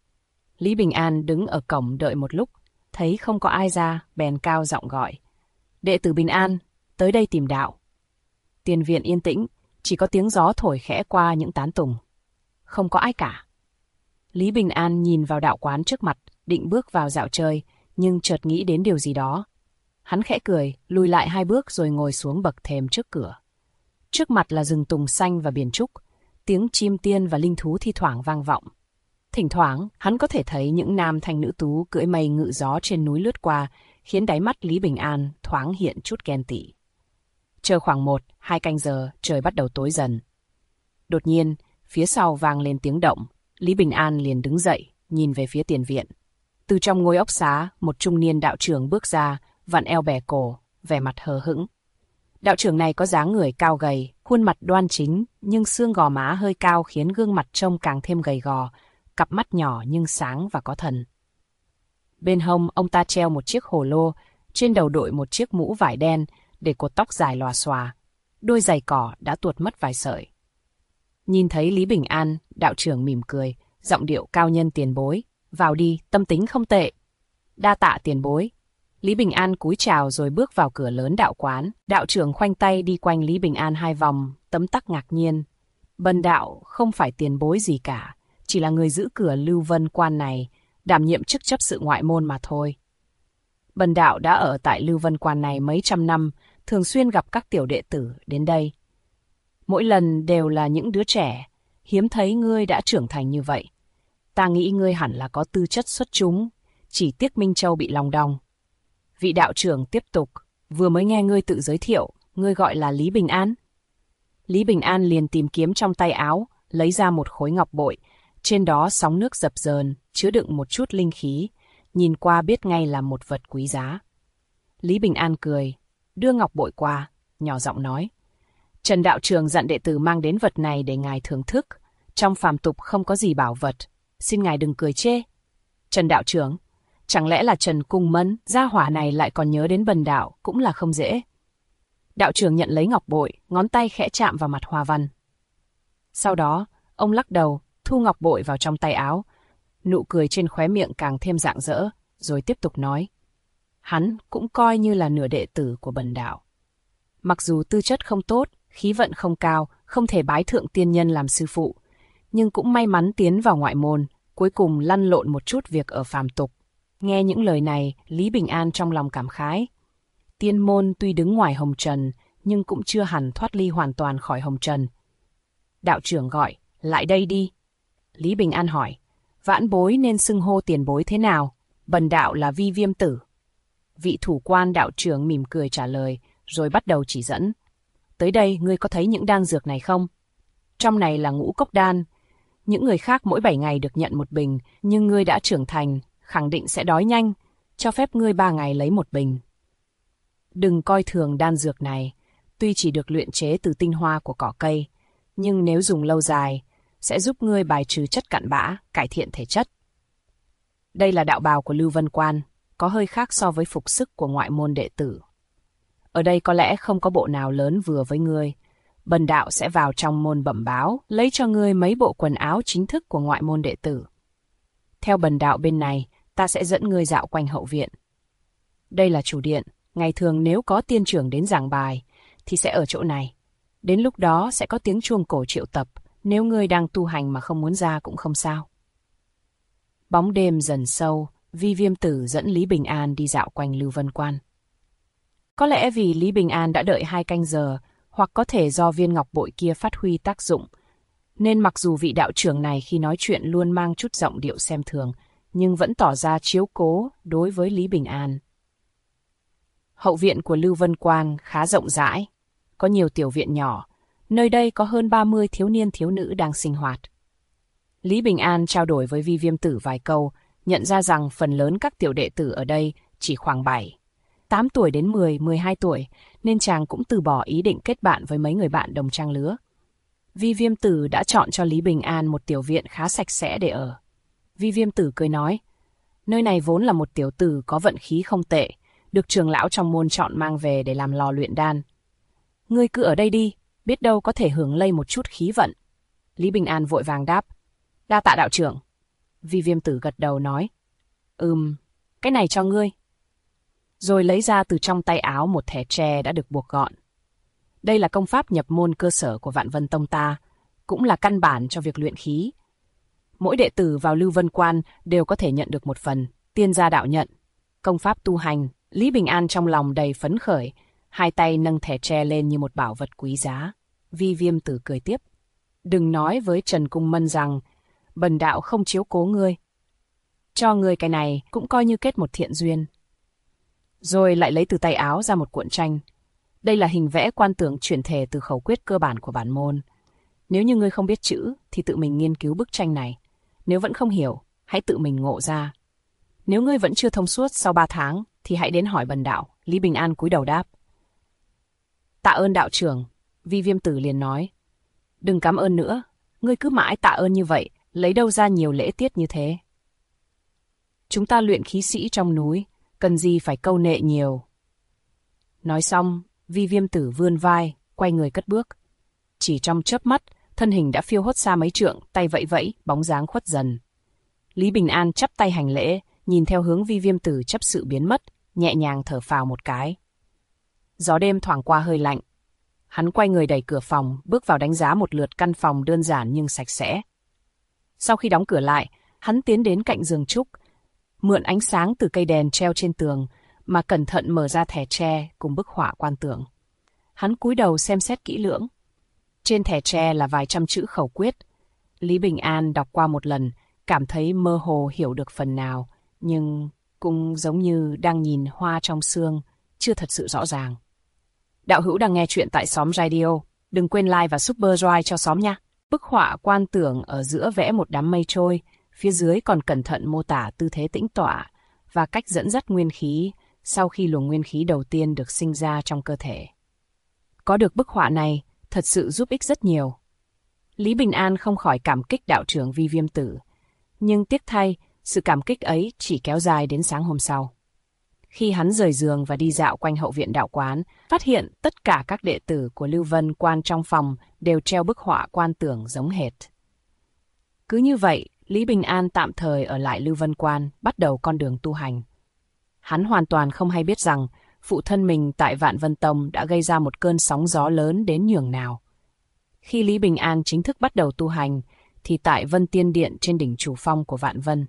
Speaker 2: Lý Bình An đứng ở cổng đợi một lúc, thấy không có ai ra, bèn cao giọng gọi. Đệ tử Bình An, tới đây tìm đạo. Tiền viện yên tĩnh, chỉ có tiếng gió thổi khẽ qua những tán tùng. Không có ai cả. Lý Bình An nhìn vào đạo quán trước mặt, định bước vào dạo chơi, nhưng chợt nghĩ đến điều gì đó. Hắn khẽ cười, lùi lại 2 bước rồi ngồi xuống bậc thềm trước cửa. Trước mặt là rừng tùng xanh và biển trúc, tiếng chim tiên và linh thú thi thoảng vang vọng. Thỉnh thoảng, hắn có thể thấy những nam thanh nữ tú cưỡi mây ngự gió trên núi lướt qua, khiến đáy mắt Lý Bình An thoáng hiện chút ghen tị. Chờ khoảng 1-2 canh giờ, trời bắt đầu tối dần. Đột nhiên, phía sau vang lên tiếng động, Lý Bình An liền đứng dậy, nhìn về phía tiền viện. Từ trong ngôi ốc xá, một trung niên đạo trưởng bước ra, vặn eo bẻ cổ, vẻ mặt hờ hững. Đạo trưởng này có dáng người cao gầy, khuôn mặt đoan chính, nhưng xương gò má hơi cao khiến gương mặt trông càng thêm gầy gò, cặp mắt nhỏ nhưng sáng và có thần. Bên hông ông ta treo một chiếc hồ lô, trên đầu đội một chiếc mũ vải đen để cột tóc dài lòa xòa, đôi giày cỏ đã tuột mất vài sợi. Nhìn thấy Lý Bình An, đạo trưởng mỉm cười, giọng điệu cao nhân tiền bối, vào đi, tâm tính không tệ. Đa tạ tiền bối. Lý Bình An cúi chào rồi bước vào cửa lớn đạo quán. Đạo trưởng khoanh tay đi quanh Lý Bình An 2 vòng, tấm tắc ngạc nhiên. Bần đạo không phải tiền bối gì cả, chỉ là người giữ cửa Lưu Vân Quan này, đảm nhiệm chức chấp sự ngoại môn mà thôi. Bần đạo đã ở tại Lưu Vân Quan này mấy trăm năm, thường xuyên gặp các tiểu đệ tử đến đây. Mỗi lần đều là những đứa trẻ, hiếm thấy ngươi đã trưởng thành như vậy. Ta nghĩ ngươi hẳn là có tư chất xuất chúng, chỉ tiếc Minh Châu bị lòng đong. Vị đạo trưởng tiếp tục, vừa mới nghe ngươi tự giới thiệu, ngươi gọi là Lý Bình An. Lý Bình An liền tìm kiếm trong tay áo, lấy ra một khối ngọc bội, trên đó sóng nước dập dờn, chứa đựng một chút linh khí, nhìn qua biết ngay là một vật quý giá. Lý Bình An cười, đưa ngọc bội qua, nhỏ giọng nói. Trần đạo trưởng dặn đệ tử mang đến vật này để ngài thưởng thức, trong phàm tục không có gì bảo vật, xin ngài đừng cười chê. Trần đạo trưởng, chẳng lẽ là Trần Cung Mẫn, gia hỏa này lại còn nhớ đến bần đạo, cũng là không dễ. Đạo trưởng nhận lấy ngọc bội, ngón tay khẽ chạm vào mặt hoa văn. Sau đó, ông lắc đầu, thu ngọc bội vào trong tay áo, nụ cười trên khóe miệng càng thêm rạng rỡ, rồi tiếp tục nói. Hắn cũng coi như là nửa đệ tử của bần đạo. Mặc dù tư chất không tốt, khí vận không cao, không thể bái thượng tiên nhân làm sư phụ, nhưng cũng may mắn tiến vào ngoại môn, cuối cùng lăn lộn một chút việc ở phàm tục. Nghe những lời này, Lý Bình An trong lòng cảm khái. Tiên môn tuy đứng ngoài hồng trần, nhưng cũng chưa hẳn thoát ly hoàn toàn khỏi hồng trần. Đạo trưởng gọi, lại đây đi. Lý Bình An hỏi, vãn bối nên xưng hô tiền bối thế nào? Bần đạo là Vi Viêm Tử. Vị thủ quan đạo trưởng mỉm cười trả lời, rồi bắt đầu chỉ dẫn. Tới đây ngươi có thấy những đan dược này không? Trong này là ngũ cốc đan. Những người khác mỗi 7 ngày được nhận 1 bình, nhưng ngươi đã trưởng thành, khẳng định sẽ đói nhanh, cho phép ngươi 3 ngày lấy 1 bình. Đừng coi thường đan dược này, tuy chỉ được luyện chế từ tinh hoa của cỏ cây, nhưng nếu dùng lâu dài, sẽ giúp ngươi bài trừ chất cặn bã, cải thiện thể chất. Đây là đạo bào của Lưu Vân Quan, có hơi khác so với phục sức của ngoại môn đệ tử. Ở đây có lẽ không có bộ nào lớn vừa với ngươi. Bần đạo sẽ vào trong môn bẩm báo, lấy cho ngươi mấy bộ quần áo chính thức của ngoại môn đệ tử. Theo bần đạo bên này, ta sẽ dẫn ngươi dạo quanh hậu viện. Đây là chủ điện, ngày thường nếu có tiên trưởng đến giảng bài, thì sẽ ở chỗ này. Đến lúc đó sẽ có tiếng chuông cổ triệu tập, nếu ngươi đang tu hành mà không muốn ra cũng không sao. Bóng đêm dần sâu, Vi Viêm Tử dẫn Lý Bình An đi dạo quanh Lưu Vân Quan. Có lẽ vì Lý Bình An đã đợi 2 canh giờ, hoặc có thể do viên ngọc bội kia phát huy tác dụng, nên mặc dù vị đạo trưởng này khi nói chuyện luôn mang chút giọng điệu xem thường, nhưng vẫn tỏ ra chiếu cố đối với Lý Bình An. Hậu viện của Lưu Vân Quan khá rộng rãi, có nhiều tiểu viện nhỏ, nơi đây có hơn 30 thiếu niên thiếu nữ đang sinh hoạt. Lý Bình An trao đổi với Vi Viêm Tử vài câu, nhận ra rằng phần lớn các tiểu đệ tử ở đây chỉ khoảng 8 tuổi đến 10-12 tuổi, nên chàng cũng từ bỏ ý định kết bạn với mấy người bạn đồng trang lứa. Vi Viêm Tử đã chọn cho Lý Bình An một tiểu viện khá sạch sẽ để ở. Vi Viêm Tử cười nói, Nơi này vốn là một tiểu tử có vận khí không tệ, được trưởng lão trong môn chọn mang về để làm lò luyện đan. Ngươi cứ ở đây đi, biết đâu có thể hưởng lây một chút khí vận. Lý Bình An vội vàng đáp. Đa tạ đạo trưởng. Vi Viêm Tử gật đầu nói. Cái này cho ngươi. Rồi lấy ra từ trong tay áo một thẻ tre đã được buộc gọn. Đây là công pháp nhập môn cơ sở của Vạn Vân Tông ta, cũng là căn bản cho việc luyện khí. Mỗi đệ tử vào Lưu Vân Quan đều có thể nhận được một phần, tiên gia đạo nhận. Công pháp tu hành, Lý Bình An trong lòng đầy phấn khởi, hai tay nâng thẻ tre lên như một bảo vật quý giá. Vi Viêm Tử cười tiếp. Đừng nói với Trần Cung Mân rằng, bần đạo không chiếu cố ngươi. Cho ngươi cái này cũng coi như kết một thiện duyên. Rồi lại lấy từ tay áo ra một cuộn tranh. Đây là hình vẽ quan tưởng chuyển thể từ khẩu quyết cơ bản của bản môn. Nếu như ngươi không biết chữ thì tự mình nghiên cứu bức tranh này. Nếu vẫn không hiểu, hãy tự mình ngộ ra. Nếu ngươi vẫn chưa thông suốt sau 3 tháng thì hãy đến hỏi bần đạo. Lý Bình An cúi đầu đáp. Tạ ơn đạo trưởng. Vi Viêm Tử liền nói. Đừng cảm ơn nữa, ngươi cứ mãi tạ ơn như vậy, lấy đâu ra nhiều lễ tiết như thế. Chúng ta luyện khí sĩ trong núi, cần gì phải câu nệ nhiều. Nói xong, Vi Viêm Tử vươn vai, quay người cất bước. Chỉ trong chớp mắt, thân hình đã phiêu hốt xa mấy trượng, tay vẫy vẫy, bóng dáng khuất dần. Lý Bình An chắp tay hành lễ, nhìn theo hướng Vi Viêm Tử chấp sự biến mất, nhẹ nhàng thở phào một cái. Gió đêm thoảng qua hơi lạnh. Hắn quay người đẩy cửa phòng, bước vào đánh giá một lượt căn phòng đơn giản nhưng sạch sẽ. Sau khi đóng cửa lại, hắn tiến đến cạnh giường trúc, mượn ánh sáng từ cây đèn treo trên tường mà cẩn thận mở ra thẻ tre cùng bức họa quan tưởng. Hắn cúi đầu xem xét kỹ lưỡng. Trên thẻ tre là vài trăm chữ khẩu quyết. Lý Bình An đọc qua một lần, cảm thấy mơ hồ hiểu được phần nào, nhưng cũng giống như đang nhìn hoa trong sương, chưa thật sự rõ ràng. Đạo hữu đang nghe chuyện tại Xóm Radio, đừng quên like và Super Joy cho xóm nha. Bức họa quan tưởng ở giữa vẽ một đám mây trôi, phía dưới còn cẩn thận mô tả tư thế tĩnh tọa và cách dẫn dắt nguyên khí sau khi luồng nguyên khí đầu tiên được sinh ra trong cơ thể. Có được bức họa này thật sự giúp ích rất nhiều. Lý Bình An không khỏi cảm kích đạo trưởng Vi Viêm Tử, nhưng tiếc thay, sự cảm kích ấy chỉ kéo dài đến sáng hôm sau. Khi hắn rời giường và đi dạo quanh hậu viện đạo quán, phát hiện tất cả các đệ tử của Lưu Vân Quan trong phòng đều treo bức họa quan tưởng giống hệt. Cứ như vậy, Lý Bình An tạm thời ở lại Lưu Vân Quan, bắt đầu con đường tu hành. Hắn hoàn toàn không hay biết rằng, phụ thân mình tại Vạn Vân Tông đã gây ra một cơn sóng gió lớn đến nhường nào. Khi Lý Bình An chính thức bắt đầu tu hành, thì tại Vân Tiên Điện trên đỉnh chủ phong của Vạn Vân.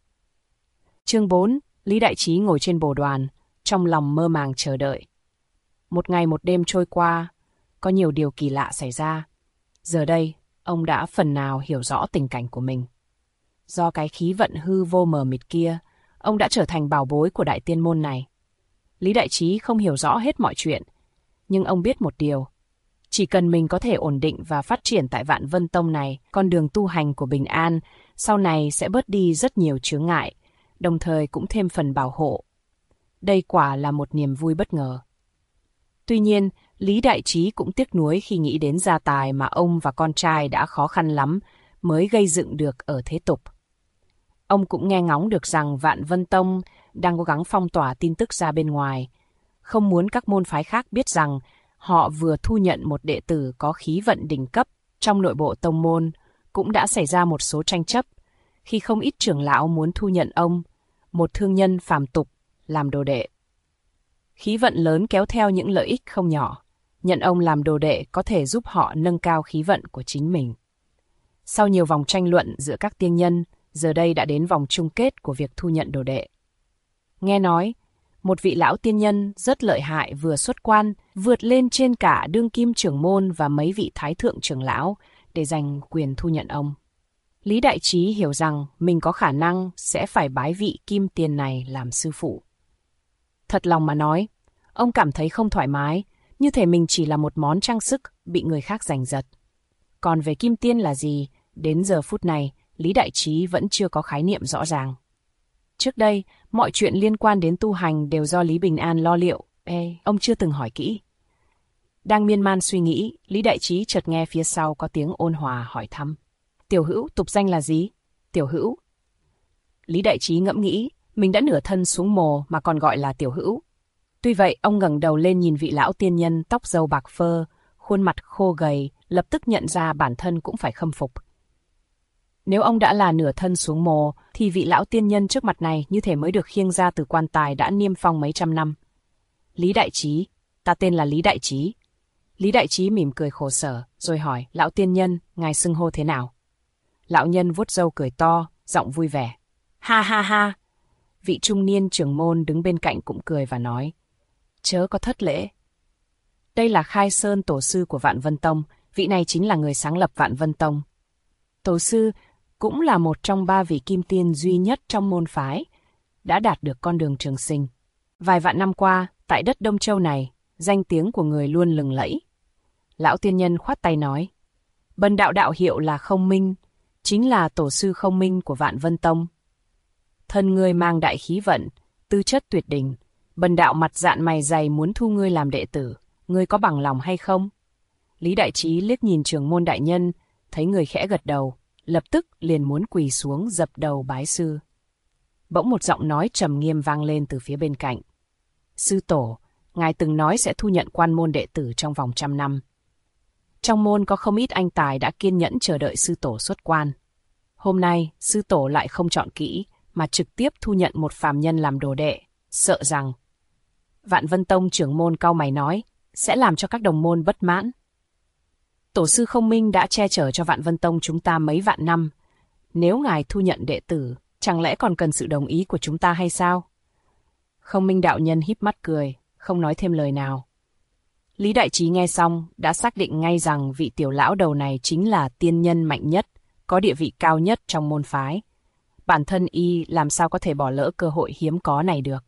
Speaker 2: Chương 4, Lý Đại Trí ngồi trên bồ đoàn, trong lòng mơ màng chờ đợi. Một ngày một đêm trôi qua, có nhiều điều kỳ lạ xảy ra. Giờ đây, ông đã phần nào hiểu rõ tình cảnh của mình. Do cái khí vận hư vô mờ mịt kia, ông đã trở thành bảo bối của đại tiên môn này. Lý Đại Trí không hiểu rõ hết mọi chuyện, nhưng ông biết một điều. Chỉ cần mình có thể ổn định và phát triển tại Vạn Vân Tông này, con đường tu hành của Bình An sau này sẽ bớt đi rất nhiều chướng ngại, đồng thời cũng thêm phần bảo hộ. Đây quả là một niềm vui bất ngờ. Tuy nhiên, Lý Đại Trí cũng tiếc nuối khi nghĩ đến gia tài mà ông và con trai đã khó khăn lắm mới gây dựng được ở thế tục. Ông cũng nghe ngóng được rằng Vạn Vân Tông đang cố gắng phong tỏa tin tức ra bên ngoài, không muốn các môn phái khác biết rằng họ vừa thu nhận một đệ tử có khí vận đỉnh cấp. Trong nội bộ tông môn cũng đã xảy ra một số tranh chấp, khi không ít trưởng lão muốn thu nhận ông, một thương nhân phàm tục, làm đồ đệ. Khí vận lớn kéo theo những lợi ích không nhỏ, nhận ông làm đồ đệ có thể giúp họ nâng cao khí vận của chính mình. Sau nhiều vòng tranh luận giữa các tiên nhân, giờ đây đã đến vòng chung kết của việc thu nhận đồ đệ. Nghe nói, một vị lão tiên nhân rất lợi hại vừa xuất quan, vượt lên trên cả đương kim trưởng môn và mấy vị thái thượng trưởng lão để giành quyền thu nhận ông. Lý Đại Trí hiểu rằng mình có khả năng sẽ phải bái vị kim tiền này làm sư phụ. Thật lòng mà nói, ông cảm thấy không thoải mái, như thể mình chỉ là một món trang sức bị người khác giành giật. Còn về kim tiên là gì, đến giờ phút này, Lý Đại Trí vẫn chưa có khái niệm rõ ràng. Trước đây, mọi chuyện liên quan đến tu hành đều do Lý Bình An lo liệu, ông chưa từng hỏi kỹ. Đang miên man suy nghĩ, Lý Đại Trí chợt nghe phía sau có tiếng ôn hòa hỏi thăm. Tiểu Hữu, tục danh là gì? Tiểu Hữu. Lý Đại Trí ngẫm nghĩ, Mình đã nửa thân xuống mồ mà còn gọi là tiểu hữu. Tuy vậy, ông ngẩng đầu lên nhìn vị lão tiên nhân tóc râu bạc phơ, khuôn mặt khô gầy, lập tức nhận ra bản thân cũng phải khâm phục. Nếu ông đã là nửa thân xuống mồ, thì vị lão tiên nhân trước mặt này như thể mới được khiêng ra từ quan tài đã niêm phong mấy trăm năm. Lý Đại Trí, ta tên là Lý Đại Trí. Lý Đại Trí mỉm cười khổ sở, rồi hỏi, lão tiên nhân, ngài xưng hô thế nào? Lão nhân vuốt râu cười to, giọng vui vẻ. Ha ha ha! Vị trung niên trưởng môn đứng bên cạnh cũng cười và nói, chớ có thất lễ. Đây là Khai Sơn tổ sư của Vạn Vân Tông, vị này chính là người sáng lập Vạn Vân Tông. Tổ sư cũng là một trong 3 vị kim tiên duy nhất trong môn phái, đã đạt được con đường trường sinh. Vài vạn năm qua, tại đất Đông Châu này, danh tiếng của người luôn lừng lẫy. Lão tiên nhân khoát tay nói, bần đạo đạo hiệu là Không Minh, chính là tổ sư Không Minh của Vạn Vân Tông. Thân ngươi mang đại khí vận, tư chất tuyệt đỉnh, bần đạo mặt dạn mày dày muốn thu ngươi làm đệ tử, ngươi có bằng lòng hay không? Lý Đại Trí liếc nhìn trưởng môn đại nhân, thấy người khẽ gật đầu, lập tức liền muốn quỳ xuống dập đầu bái sư. Bỗng một giọng nói trầm nghiêm vang lên từ phía bên cạnh. Sư tổ, ngài từng nói sẽ thu nhận quan môn đệ tử trong vòng 100 năm. Trong môn có không ít anh tài đã kiên nhẫn chờ đợi sư tổ xuất quan. Hôm nay, sư tổ lại không chọn kỹ, mà trực tiếp thu nhận một phàm nhân làm đồ đệ, sợ rằng Vạn Vân Tông trưởng môn cau mày nói, sẽ làm cho các đồng môn bất mãn. Tổ sư Không Minh đã che chở cho Vạn Vân Tông chúng ta mấy vạn năm. Nếu ngài thu nhận đệ tử, chẳng lẽ còn cần sự đồng ý của chúng ta hay sao? Không Minh đạo nhân híp mắt cười, không nói thêm lời nào. Lý Đại Trí nghe xong, đã xác định ngay rằng vị tiểu lão đầu này chính là tiên nhân mạnh nhất, có địa vị cao nhất trong môn phái. Bản thân y làm sao có thể bỏ lỡ cơ hội hiếm có này được.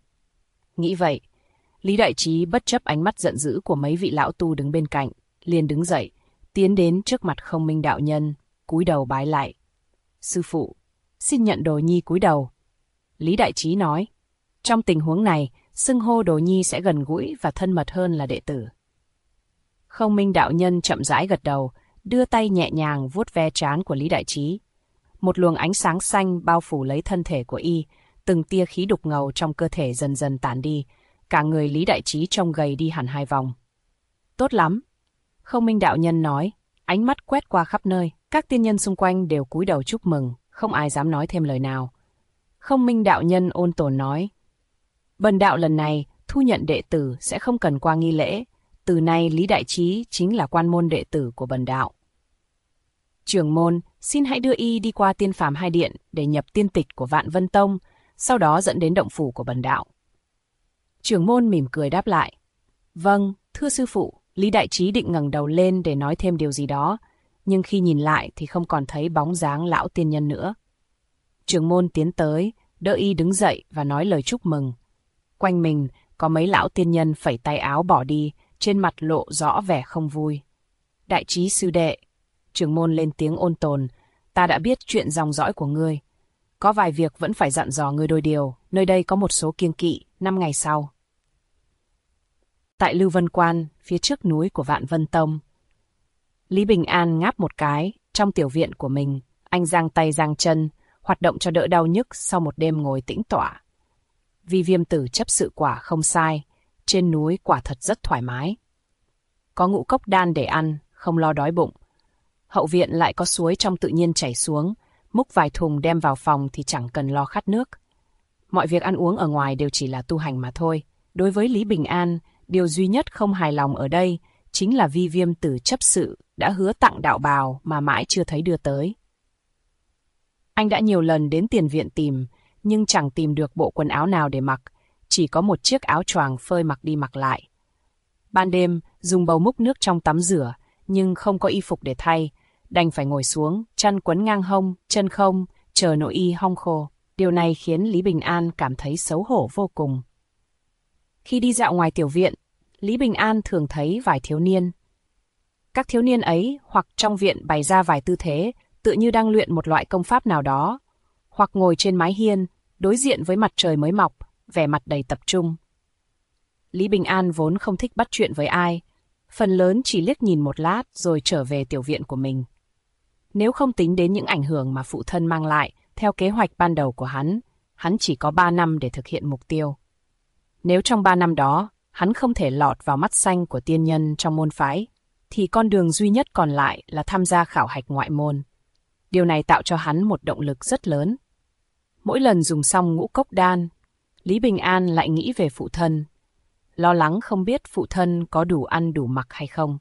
Speaker 2: Nghĩ vậy, Lý Đại Trí bất chấp ánh mắt giận dữ của mấy vị lão tu đứng bên cạnh, liền đứng dậy, tiến đến trước mặt Không Minh đạo nhân, cúi đầu bái lại. Sư phụ, xin nhận đồ nhi cúi đầu. Lý Đại Trí nói, trong tình huống này, xưng hô đồ nhi sẽ gần gũi và thân mật hơn là đệ tử. Không Minh đạo nhân chậm rãi gật đầu, đưa tay nhẹ nhàng vuốt ve trán của Lý Đại Trí. Một luồng ánh sáng xanh bao phủ lấy thân thể của y, từng tia khí đục ngầu trong cơ thể dần dần tản đi, cả người Lý Đại Trí trông gầy đi hẳn 2 vòng. Tốt lắm. Không Minh đạo nhân nói, ánh mắt quét qua khắp nơi, các tiên nhân xung quanh đều cúi đầu chúc mừng, không ai dám nói thêm lời nào. Không Minh đạo nhân ôn tồn nói, bần đạo lần này thu nhận đệ tử sẽ không cần qua nghi lễ, từ nay Lý Đại Trí chính là quan môn đệ tử của bần đạo. Trưởng môn, xin hãy đưa y đi qua Tiên Phàm 2 điện để nhập tiên tịch của Vạn Vân Tông, sau đó dẫn đến động phủ của bần đạo. Trưởng môn mỉm cười đáp lại, vâng, thưa sư phụ. Lý Đại Trí định ngẩng đầu lên để nói thêm điều gì đó, nhưng khi nhìn lại thì không còn thấy bóng dáng lão tiên nhân nữa. Trưởng môn tiến tới, đỡ y đứng dậy và nói lời chúc mừng. Quanh mình có mấy lão tiên nhân phẩy tay áo bỏ đi, trên mặt lộ rõ vẻ không vui. Đại Trí sư đệ, trưởng môn lên tiếng ôn tồn, ta đã biết chuyện dòng dõi của ngươi. Có vài việc vẫn phải dặn dò ngươi đôi điều, nơi đây có một số kiêng kỵ, 5 ngày sau. Tại Lưu Vân Quan, phía trước núi của Vạn Vân Tông. Lý Bình An ngáp một cái, trong tiểu viện của mình, anh giang tay giang chân, hoạt động cho đỡ đau nhức sau một đêm ngồi tĩnh tọa. Vi Viêm Tử chấp sự quả không sai, trên núi quả thật rất thoải mái. Có ngũ cốc đan để ăn, không lo đói bụng. Hậu viện lại có suối trong tự nhiên chảy xuống, múc vài thùng đem vào phòng thì chẳng cần lo khát nước. Mọi việc ăn uống ở ngoài đều chỉ là tu hành mà thôi. Đối với Lý Bình An, điều duy nhất không hài lòng ở đây chính là Vi Viêm Tử chấp sự đã hứa tặng đạo bào mà mãi chưa thấy đưa tới. Anh đã nhiều lần đến tiền viện tìm, nhưng chẳng tìm được bộ quần áo nào để mặc, chỉ có một chiếc áo choàng phơi mặc đi mặc lại. Ban đêm, dùng bầu múc nước trong tắm rửa, nhưng không có y phục để thay, đành phải ngồi xuống, chăn quấn ngang hông, chân không, chờ nội y hong khô. Điều này khiến Lý Bình An cảm thấy xấu hổ vô cùng. Khi đi dạo ngoài tiểu viện, Lý Bình An thường thấy vài thiếu niên. Các thiếu niên ấy hoặc trong viện bày ra vài tư thế, tựa như đang luyện một loại công pháp nào đó, hoặc ngồi trên mái hiên, đối diện với mặt trời mới mọc, vẻ mặt đầy tập trung. Lý Bình An vốn không thích bắt chuyện với ai, phần lớn chỉ liếc nhìn một lát rồi trở về tiểu viện của mình. Nếu không tính đến những ảnh hưởng mà phụ thân mang lại theo kế hoạch ban đầu của hắn, hắn chỉ có 3 năm để thực hiện mục tiêu. Nếu trong 3 năm đó, hắn không thể lọt vào mắt xanh của tiên nhân trong môn phái, thì con đường duy nhất còn lại là tham gia khảo hạch ngoại môn. Điều này tạo cho hắn một động lực rất lớn. Mỗi lần dùng xong ngũ cốc đan, Lý Bình An lại nghĩ về phụ thân, lo lắng không biết phụ thân có đủ ăn đủ mặc hay không.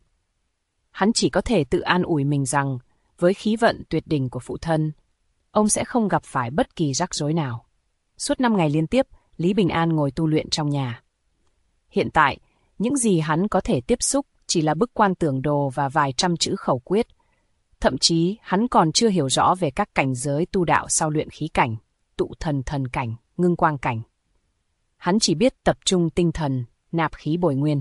Speaker 2: Hắn chỉ có thể tự an ủi mình rằng, với khí vận tuyệt đỉnh của phụ thân, ông sẽ không gặp phải bất kỳ rắc rối nào. Suốt 5 ngày liên tiếp, Lý Bình An ngồi tu luyện trong nhà. Hiện tại, những gì hắn có thể tiếp xúc chỉ là bức quan tưởng đồ và vài trăm chữ khẩu quyết. Thậm chí, hắn còn chưa hiểu rõ về các cảnh giới tu đạo sau luyện khí cảnh, tụ thần thần cảnh, ngưng quang cảnh. Hắn chỉ biết tập trung tinh thần, nạp khí bồi nguyên.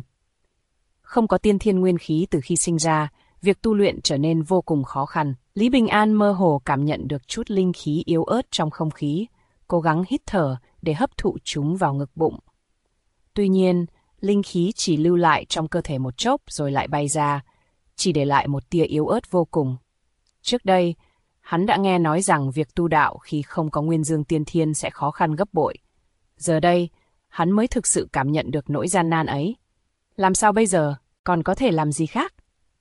Speaker 2: Không có tiên thiên nguyên khí từ khi sinh ra, việc tu luyện trở nên vô cùng khó khăn. Lý Bình An mơ hồ cảm nhận được chút linh khí yếu ớt trong không khí, cố gắng hít thở để hấp thụ chúng vào ngực bụng. Tuy nhiên, linh khí chỉ lưu lại trong cơ thể một chốc rồi lại bay ra, chỉ để lại một tia yếu ớt vô cùng. Trước đây, hắn đã nghe nói rằng việc tu đạo khi không có nguyên dương tiên thiên sẽ khó khăn gấp bội. Giờ đây, hắn mới thực sự cảm nhận được nỗi gian nan ấy. Làm sao bây giờ, còn có thể làm gì khác?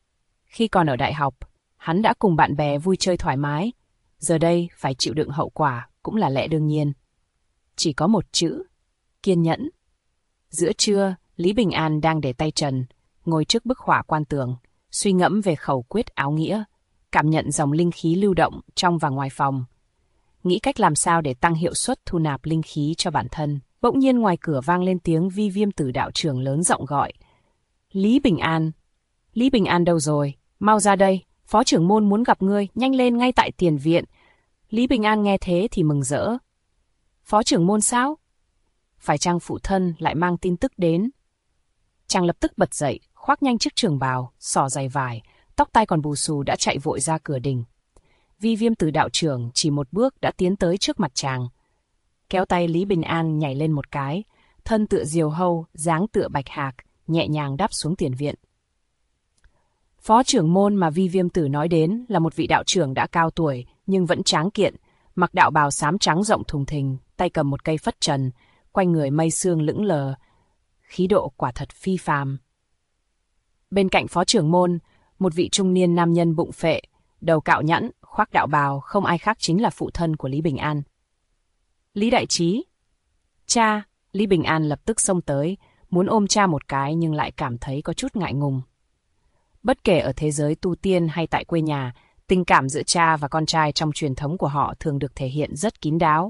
Speaker 2: Khi còn ở đại học, hắn đã cùng bạn bè vui chơi thoải mái. Giờ đây, phải chịu đựng hậu quả cũng là lẽ đương nhiên. Chỉ có một chữ, kiên nhẫn. Giữa trưa, Lý Bình An đang để tay trần, ngồi trước bức họa quan tường, suy ngẫm về khẩu quyết áo nghĩa, cảm nhận dòng linh khí lưu động trong và ngoài phòng. Nghĩ cách làm sao để tăng hiệu suất thu nạp linh khí cho bản thân. Bỗng nhiên ngoài cửa vang lên tiếng Vi Viêm Tử đạo trưởng lớn giọng gọi. Lý Bình An! Lý Bình An đâu rồi? Mau ra đây, phó trưởng môn muốn gặp ngươi, nhanh lên ngay tại tiền viện. Lý Bình An nghe thế thì mừng rỡ. Phó trưởng môn sao? Phải chăng phụ thân lại mang tin tức đến? Chàng lập tức bật dậy, khoác nhanh chiếc trường bào, xỏ giày vải, tóc tai còn bù xù đã chạy vội ra cửa đình. Vi Viêm Tử đạo trưởng chỉ một bước đã tiến tới trước mặt chàng. Kéo tay Lý Bình An nhảy lên một cái, thân tựa diều hâu, dáng tựa bạch hạc, nhẹ nhàng đáp xuống tiền viện. Phó trưởng môn mà Vi Viêm Tử nói đến là một vị đạo trưởng đã cao tuổi nhưng vẫn tráng kiện, mặc đạo bào xám trắng rộng thùng thình, tay cầm một cây phất trần, quanh người mây sương lững lờ, khí độ quả thật phi phàm. Bên cạnh phó trưởng môn, một vị trung niên nam nhân bụng phệ, đầu cạo nhẵn, khoác đạo bào, không ai khác chính là phụ thân của Lý Bình An. Lý Đại Trí. Cha! Lý Bình An lập tức xông tới, muốn ôm cha một cái nhưng lại cảm thấy có chút ngại ngùng. Bất kể ở thế giới tu tiên hay tại quê nhà, tình cảm giữa cha và con trai trong truyền thống của họ thường được thể hiện rất kín đáo.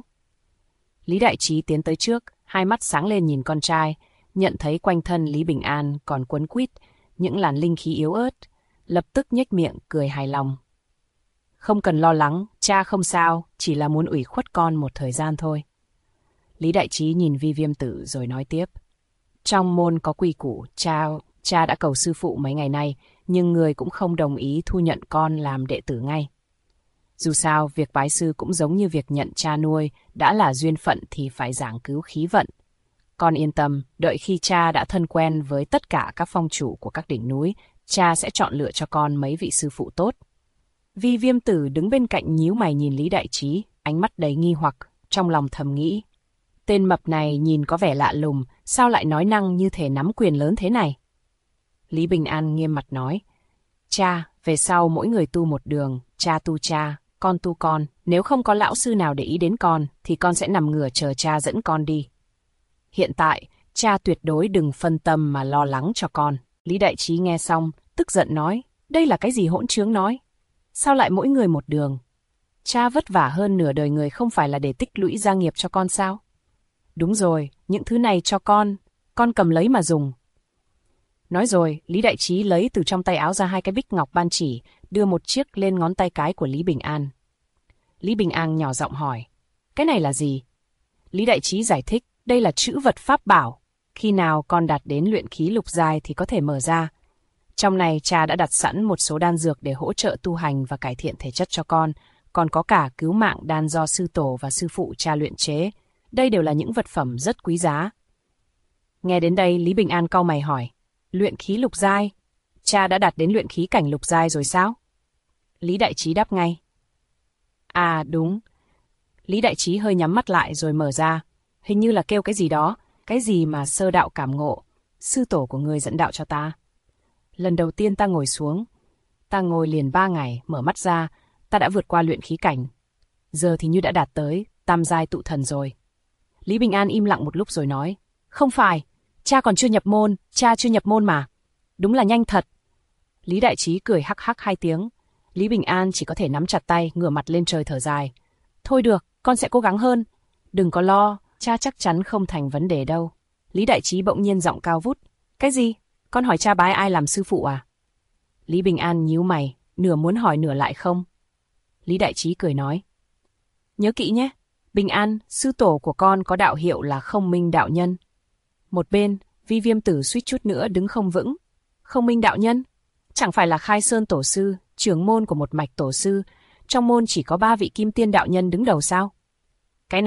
Speaker 2: Lý Đại Trí tiến tới trước, hai mắt sáng lên nhìn con trai, nhận thấy quanh thân Lý Bình An còn quấn quýt những làn linh khí yếu ớt, lập tức nhếch miệng cười hài lòng. Không cần lo lắng, cha không sao, chỉ là muốn ủy khuất con một thời gian thôi. Lý Đại Trí nhìn Vi Viêm Tử rồi nói tiếp. Trong môn có quy củ, cha đã cầu sư phụ mấy ngày nay, nhưng người cũng không đồng ý thu nhận con làm đệ tử ngay. Dù sao, việc bái sư cũng giống như việc nhận cha nuôi, đã là duyên phận thì phải giảng cứu khí vận. Con yên tâm, đợi khi cha đã thân quen với tất cả các phong chủ của các đỉnh núi, cha sẽ chọn lựa cho con mấy vị sư phụ tốt. Vi Viêm Tử đứng bên cạnh nhíu mày nhìn Lý Đại Trí, ánh mắt đầy nghi hoặc, trong lòng thầm nghĩ. Tên mập này nhìn có vẻ lạ lùng, sao lại nói năng như thể nắm quyền lớn thế này? Lý Bình An nghiêm mặt nói. Cha, về sau mỗi người tu một đường, cha tu cha, con tu con. Nếu không có lão sư nào để ý đến con, thì con sẽ nằm ngửa chờ cha dẫn con đi. Hiện tại, cha tuyệt đối đừng phân tâm mà lo lắng cho con. Lý Đại Trí nghe xong, tức giận nói. Đây là cái gì hỗn trướng nói? Sao lại mỗi người một đường? Cha vất vả hơn nửa đời người không phải là để tích lũy gia nghiệp cho con sao? Đúng rồi, những thứ này cho con cầm lấy mà dùng. Nói rồi, Lý Đại Trí lấy từ trong tay áo ra 2 cái bích ngọc ban chỉ, đưa một chiếc lên ngón tay cái của Lý Bình An. Lý Bình An nhỏ giọng hỏi, cái này là gì? Lý Đại Trí giải thích, đây là trữ vật pháp bảo. Khi nào con đạt đến luyện khí lục giai thì có thể mở ra. Trong này cha đã đặt sẵn một số đan dược để hỗ trợ tu hành và cải thiện thể chất cho con, còn có cả cứu mạng đan do sư tổ và sư phụ cha luyện chế. Đây đều là những vật phẩm rất quý giá. Nghe đến đây, Lý Bình An cau mày hỏi, luyện khí lục giai? Cha đã đạt đến luyện khí cảnh lục giai rồi sao? Lý Đại Trí đáp ngay. À đúng, Lý Đại Trí hơi nhắm mắt lại rồi mở ra. Hình như là kêu cái gì đó, cái gì mà sơ đạo cảm ngộ. Sư tổ của ngươi dẫn đạo cho ta. Lần đầu tiên ta ngồi xuống, ta ngồi liền 3 ngày, mở mắt ra, ta đã vượt qua luyện khí cảnh. Giờ thì như đã đạt tới tam giai tụ thần rồi. Lý Bình An im lặng một lúc rồi nói, không phải, cha còn chưa nhập môn, cha chưa nhập môn mà. Đúng là nhanh thật. Lý Đại Trí cười hắc hắc 2 tiếng. Lý Bình An chỉ có thể nắm chặt tay, ngửa mặt lên trời thở dài. Thôi được, con sẽ cố gắng hơn. Đừng có lo, cha chắc chắn không thành vấn đề đâu. Lý Đại Trí bỗng nhiên giọng cao vút. Cái gì? Con hỏi cha bái ai làm sư phụ à? Lý Bình An nhíu mày, nửa muốn hỏi nửa lại không. Lý Đại Trí cười nói. Nhớ kỹ nhé, Bình An, sư tổ của con có đạo hiệu là Không Minh Đạo Nhân. Một bên, Vi Viêm Tử suýt chút nữa đứng không vững. Không Minh Đạo Nhân? Chẳng phải là Khai Sơn Tổ Sư, trưởng môn của một mạch tổ sư, trong môn chỉ có 3 vị Kim Tiên Đạo Nhân đứng đầu sao? Cái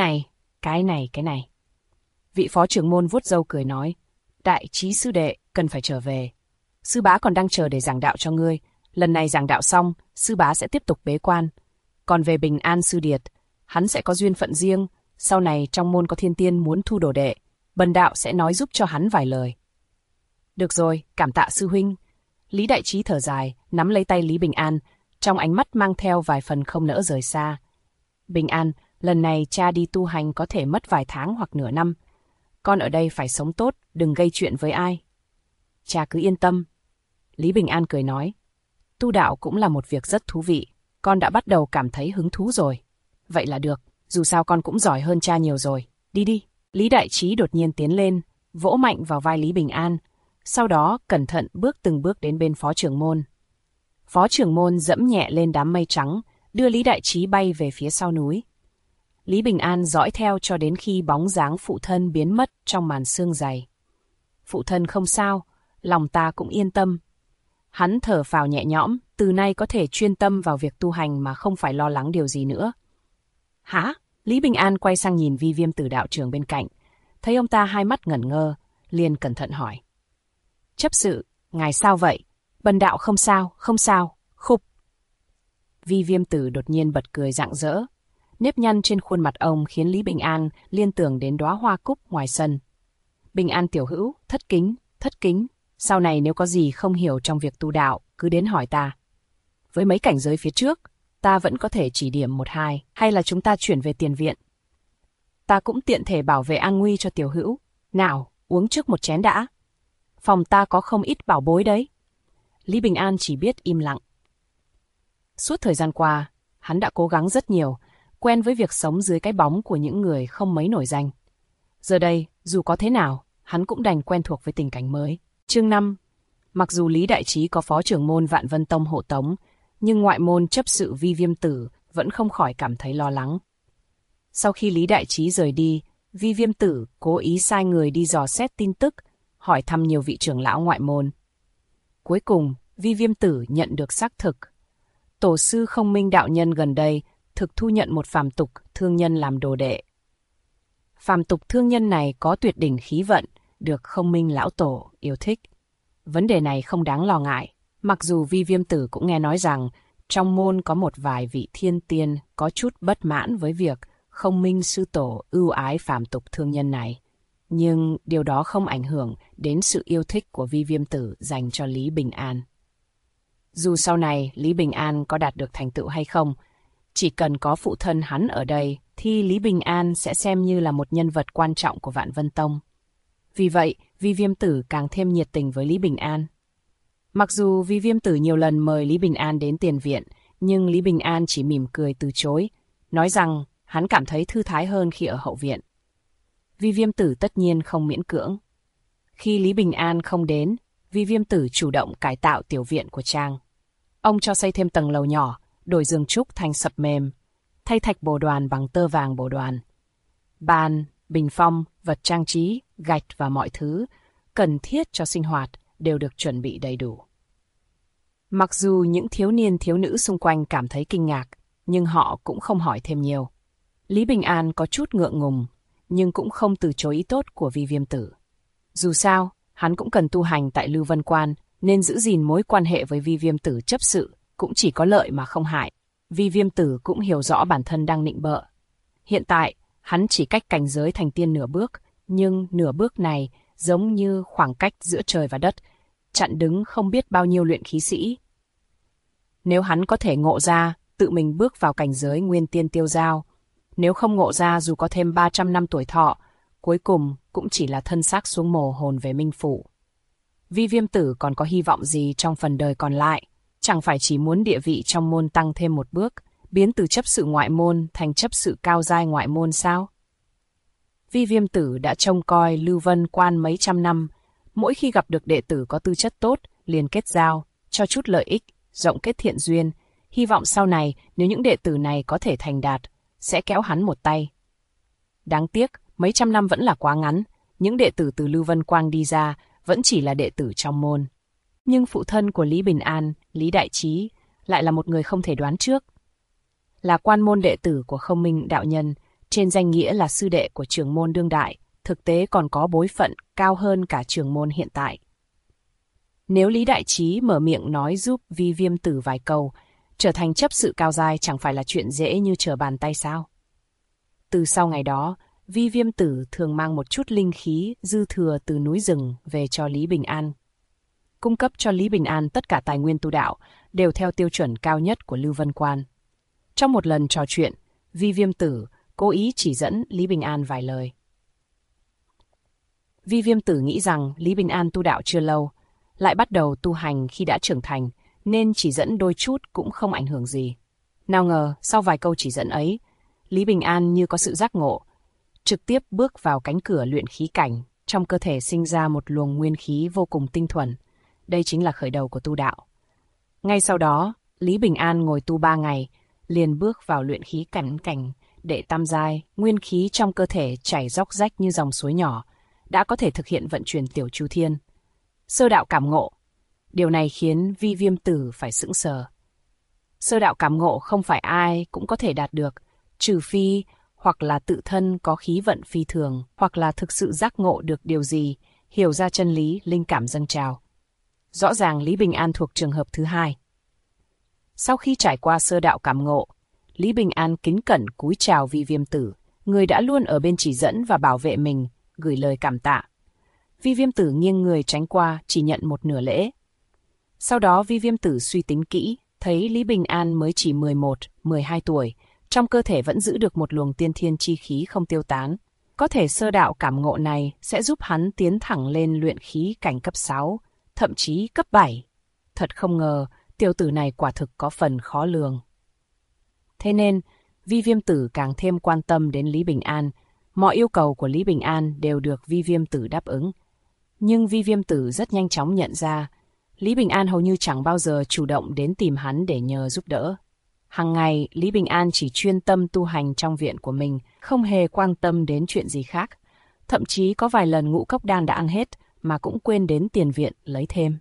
Speaker 2: này. Vị phó trưởng môn vuốt râu cười nói, Đại Trí sư đệ, cần phải trở về. Sư bá còn đang chờ để giảng đạo cho ngươi. Lần này giảng đạo xong, sư bá sẽ tiếp tục bế quan. Còn về Bình An sư điệt, hắn sẽ có duyên phận riêng. Sau này trong môn có thiên tiên muốn thu đồ đệ, bần đạo sẽ nói giúp cho hắn vài lời. Được rồi, cảm tạ sư huynh. Lý Đại Trí thở dài, nắm lấy tay Lý Bình An, trong ánh mắt mang theo vài phần không nỡ rời xa. Bình An, lần này cha đi tu hành có thể mất vài tháng hoặc nửa năm. Con ở đây phải sống tốt, đừng gây chuyện với ai. Cha cứ yên tâm. Lý Bình An cười nói. Tu đạo cũng là một việc rất thú vị. Con đã bắt đầu cảm thấy hứng thú rồi. Vậy là được, dù sao con cũng giỏi hơn cha nhiều rồi. Đi đi. Lý Đại Trí đột nhiên tiến lên, vỗ mạnh vào vai Lý Bình An. Sau đó cẩn thận từng bước đến bên phó trưởng môn. Phó trưởng môn dẫm nhẹ lên đám mây trắng, đưa Lý Đại Trí bay về phía sau núi. Lý Bình An dõi theo cho đến khi bóng dáng phụ thân biến mất trong màn sương dày. Phụ thân không sao, lòng ta cũng yên tâm. Hắn thở phào nhẹ nhõm, từ nay có thể chuyên tâm vào việc tu hành mà không phải lo lắng điều gì nữa. Hả? Lý Bình An quay sang nhìn Vi Viêm Tử đạo trưởng bên cạnh, thấy ông ta hai mắt ngẩn ngơ, liền cẩn thận hỏi. Chấp sự, ngài sao vậy? Bần đạo không sao, khục. Vi Viêm Tử đột nhiên bật cười rạng rỡ. Nếp nhăn trên khuôn mặt ông khiến Lý Bình An liên tưởng đến đóa hoa cúc ngoài sân. Bình An tiểu hữu, thất kính. Sau này nếu có gì không hiểu trong việc tu đạo, cứ đến hỏi ta. Với mấy cảnh giới phía trước, ta vẫn có thể chỉ điểm 1-2, hay là chúng ta chuyển về tiền viện. Ta cũng tiện thể bảo vệ an nguy cho tiểu hữu. Nào, uống trước một chén đã. Phòng ta có không ít bảo bối đấy. Lý Bình An chỉ biết im lặng. Suốt thời gian qua, hắn đã cố gắng rất nhiều, quen với việc sống dưới cái bóng của những người không mấy nổi danh. Giờ đây, dù có thế nào, hắn cũng đành quen thuộc với tình cảnh mới. Chương 5. Mặc dù Lý Đại Trí có phó trưởng môn Vạn Vân Tông hộ tống, nhưng ngoại môn chấp sự Vi Viêm Tử vẫn không khỏi cảm thấy lo lắng. Sau khi Lý Đại Trí rời đi, Vi Viêm Tử cố ý sai người đi dò xét tin tức, hỏi thăm nhiều vị trưởng lão ngoại môn. Cuối cùng, Vi Viêm Tử nhận được xác thực. Tổ sư Không Minh Đạo Nhân gần đây thực thu nhận một phàm tục thương nhân làm đồ đệ. Phàm tục thương nhân này có tuyệt đỉnh khí vận, được Không Minh lão tổ yêu thích. Vấn đề này không đáng lo ngại, mặc dù Vi Viêm Tử cũng nghe nói rằng trong môn có một vài vị thiên tiên có chút bất mãn với việc Không Minh sư tổ ưu ái phàm tục thương nhân này. Nhưng điều đó không ảnh hưởng đến sự yêu thích của Vi Viêm Tử dành cho Lý Bình An. Dù sau này Lý Bình An có đạt được thành tựu hay không, chỉ cần có phụ thân hắn ở đây thì Lý Bình An sẽ xem như là một nhân vật quan trọng của Vạn Vân Tông. Vì vậy, Vi Viêm Tử càng thêm nhiệt tình với Lý Bình An. Mặc dù Vi Viêm Tử nhiều lần mời Lý Bình An đến tiền viện, nhưng Lý Bình An chỉ mỉm cười từ chối, nói rằng hắn cảm thấy thư thái hơn khi ở hậu viện. Vi Viêm Tử tất nhiên không miễn cưỡng. Khi Lý Bình An không đến, Vi Viêm Tử chủ động cải tạo tiểu viện của trang. Ông cho xây thêm tầng lầu nhỏ, đổi giường trúc thành sập mềm, thay thạch bồ đoàn bằng tơ vàng bồ đoàn. Bàn, bình phong, vật trang trí, gạch và mọi thứ cần thiết cho sinh hoạt đều được chuẩn bị đầy đủ. Mặc dù những thiếu niên thiếu nữ xung quanh cảm thấy kinh ngạc, nhưng họ cũng không hỏi thêm nhiều. Lý Bình An có chút ngượng ngùng, nhưng cũng không từ chối ý tốt của Vi Viêm Tử. Dù sao, hắn cũng cần tu hành tại Lưu Vân Quan, nên giữ gìn mối quan hệ với Vi Viêm Tử chấp sự cũng chỉ có lợi mà không hại. Vi Viêm Tử cũng hiểu rõ bản thân đang nịnh bợ. Hiện tại, hắn chỉ cách cảnh giới thành tiên nửa bước, nhưng nửa bước này giống như khoảng cách giữa trời và đất, chặn đứng không biết bao nhiêu luyện khí sĩ. Nếu hắn có thể ngộ ra, tự mình bước vào cảnh giới nguyên tiên tiêu dao, nếu không ngộ ra dù có thêm 300 năm tuổi thọ, cuối cùng cũng chỉ là thân xác xuống mồ hồn về minh phủ. Vi Viêm Tử còn có hy vọng gì trong phần đời còn lại, chẳng phải chỉ muốn địa vị trong môn tăng thêm một bước, biến từ chấp sự ngoại môn thành chấp sự cao giai ngoại môn sao? Vi Viêm Tử đã trông coi Lưu Vân Quan mấy trăm năm, mỗi khi gặp được đệ tử có tư chất tốt, liền kết giao, cho chút lợi ích, rộng kết thiện duyên, hy vọng sau này nếu những đệ tử này có thể thành đạt, sẽ kéo hắn một tay. Đáng tiếc, mấy trăm năm vẫn là quá ngắn, những đệ tử từ Lưu Vân Quang đi ra vẫn chỉ là đệ tử trong môn. Nhưng phụ thân của Lý Bình An, Lý Đại Trí, lại là một người không thể đoán trước. Là quan môn đệ tử của Không Minh đạo nhân, trên danh nghĩa là sư đệ của trưởng môn đương đại, thực tế còn có bối phận cao hơn cả trưởng môn hiện tại. Nếu Lý Đại Trí mở miệng nói giúp Vi Viêm Tử vài câu, trở thành chấp sự cao giai chẳng phải là chuyện dễ như trở bàn tay sao? Từ sau ngày đó, Vi Viêm Tử thường mang một chút linh khí dư thừa từ núi rừng về cho Lý Bình An. Cung cấp cho Lý Bình An tất cả tài nguyên tu đạo, đều theo tiêu chuẩn cao nhất của Lưu Vân Quan. Trong một lần trò chuyện, Vi Viêm Tử cố ý chỉ dẫn Lý Bình An vài lời. Vi Viêm Tử nghĩ rằng Lý Bình An tu đạo chưa lâu, lại bắt đầu tu hành khi đã trưởng thành, nên chỉ dẫn đôi chút cũng không ảnh hưởng gì. Nào ngờ, sau vài câu chỉ dẫn ấy, Lý Bình An như có sự giác ngộ, trực tiếp bước vào cánh cửa luyện khí cảnh, trong cơ thể sinh ra một luồng nguyên khí vô cùng tinh thuần. Đây chính là khởi đầu của tu đạo. Ngay sau đó, Lý Bình An ngồi tu 3 ngày, liền bước vào luyện khí cảnh đệ tam giai, nguyên khí trong cơ thể chảy róc rách như dòng suối nhỏ, đã có thể thực hiện vận chuyển tiểu chu thiên. Sơ đạo cảm ngộ. Điều này khiến Vi Viêm Tử phải sững sờ. Sơ đạo cảm ngộ không phải ai cũng có thể đạt được, trừ phi hoặc là tự thân có khí vận phi thường, hoặc là thực sự giác ngộ được điều gì, hiểu ra chân lý, linh cảm dâng trào. Rõ ràng Lý Bình An thuộc trường hợp thứ hai. Sau khi trải qua sơ đạo cảm ngộ, Lý Bình An kính cẩn cúi chào Vi Viêm Tử, người đã luôn ở bên chỉ dẫn và bảo vệ mình, gửi lời cảm tạ. Vi Viêm Tử nghiêng người tránh qua, chỉ nhận một nửa lễ. Sau đó Vi Viêm Tử suy tính kỹ, thấy Lý Bình An mới chỉ 11, 12 tuổi, trong cơ thể vẫn giữ được một luồng tiên thiên chi khí không tiêu tán. Có thể sơ đạo cảm ngộ này sẽ giúp hắn tiến thẳng lên luyện khí cảnh cấp 6, thậm chí cấp 7. Thật không ngờ, tiểu tử này quả thực có phần khó lường. Thế nên, Vi Viêm Tử càng thêm quan tâm đến Lý Bình An. Mọi yêu cầu của Lý Bình An đều được Vi Viêm Tử đáp ứng. Nhưng Vi Viêm Tử rất nhanh chóng nhận ra, Lý Bình An hầu như chẳng bao giờ chủ động đến tìm hắn để nhờ giúp đỡ. Hàng ngày, Lý Bình An chỉ chuyên tâm tu hành trong viện của mình, không hề quan tâm đến chuyện gì khác. Thậm chí có vài lần ngũ cốc đan đã ăn hết, mà cũng quên đến tiền viện lấy thêm.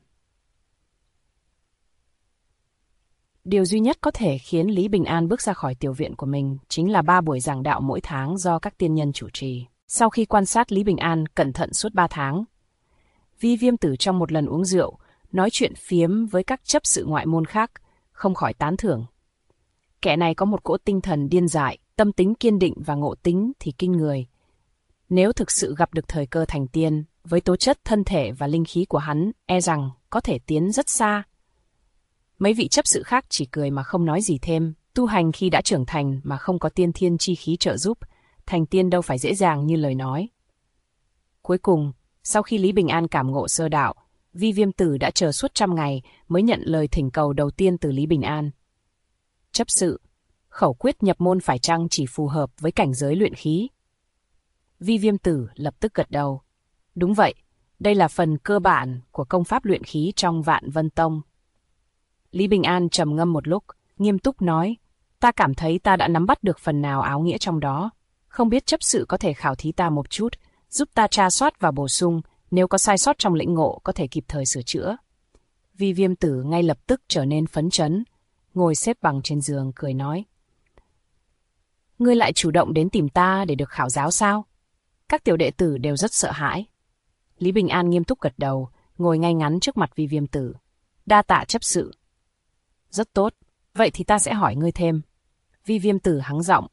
Speaker 2: Điều duy nhất có thể khiến Lý Bình An bước ra khỏi tiểu viện của mình chính là 3 buổi giảng đạo mỗi tháng do các tiên nhân chủ trì. Sau khi quan sát Lý Bình An cẩn thận suốt 3 tháng, Vi Viêm Tử trong một lần uống rượu, nói chuyện phiếm với các chấp sự ngoại môn khác, không khỏi tán thưởng. Kẻ này có một cỗ tinh thần điên dại, tâm tính kiên định và ngộ tính thì kinh người. Nếu thực sự gặp được thời cơ thành tiên, với tố chất thân thể và linh khí của hắn, e rằng có thể tiến rất xa. Mấy vị chấp sự khác chỉ cười mà không nói gì thêm, tu hành khi đã trưởng thành mà không có tiên thiên chi khí trợ giúp, thành tiên đâu phải dễ dàng như lời nói. Cuối cùng, sau khi Lý Bình An cảm ngộ sơ đạo, Vi Viêm Tử đã chờ suốt 100 ngày mới nhận lời thỉnh cầu đầu tiên từ Lý Bình An. Chấp sự, khẩu quyết nhập môn phải chăng chỉ phù hợp với cảnh giới luyện khí? Vi Viêm Tử lập tức gật đầu. Đúng vậy, đây là phần cơ bản của công pháp luyện khí trong Vạn Vân Tông. Lý Bình An trầm ngâm một lúc, nghiêm túc nói, ta cảm thấy ta đã nắm bắt được phần nào áo nghĩa trong đó. Không biết chấp sự có thể khảo thí ta một chút, giúp ta tra soát và bổ sung, nếu có sai sót trong lĩnh ngộ có thể kịp thời sửa chữa. Vi Viêm Tử ngay lập tức trở nên phấn chấn, ngồi xếp bằng trên giường cười nói. Ngươi lại chủ động đến tìm ta để được khảo giáo sao? Các tiểu đệ tử đều rất sợ hãi. Lý Bình An nghiêm túc gật đầu, ngồi ngay ngắn trước mặt Vi Viêm Tử. Đa tạ chấp sự. Rất tốt, vậy thì ta sẽ hỏi ngươi thêm. Vi Viêm Tử hắng giọng,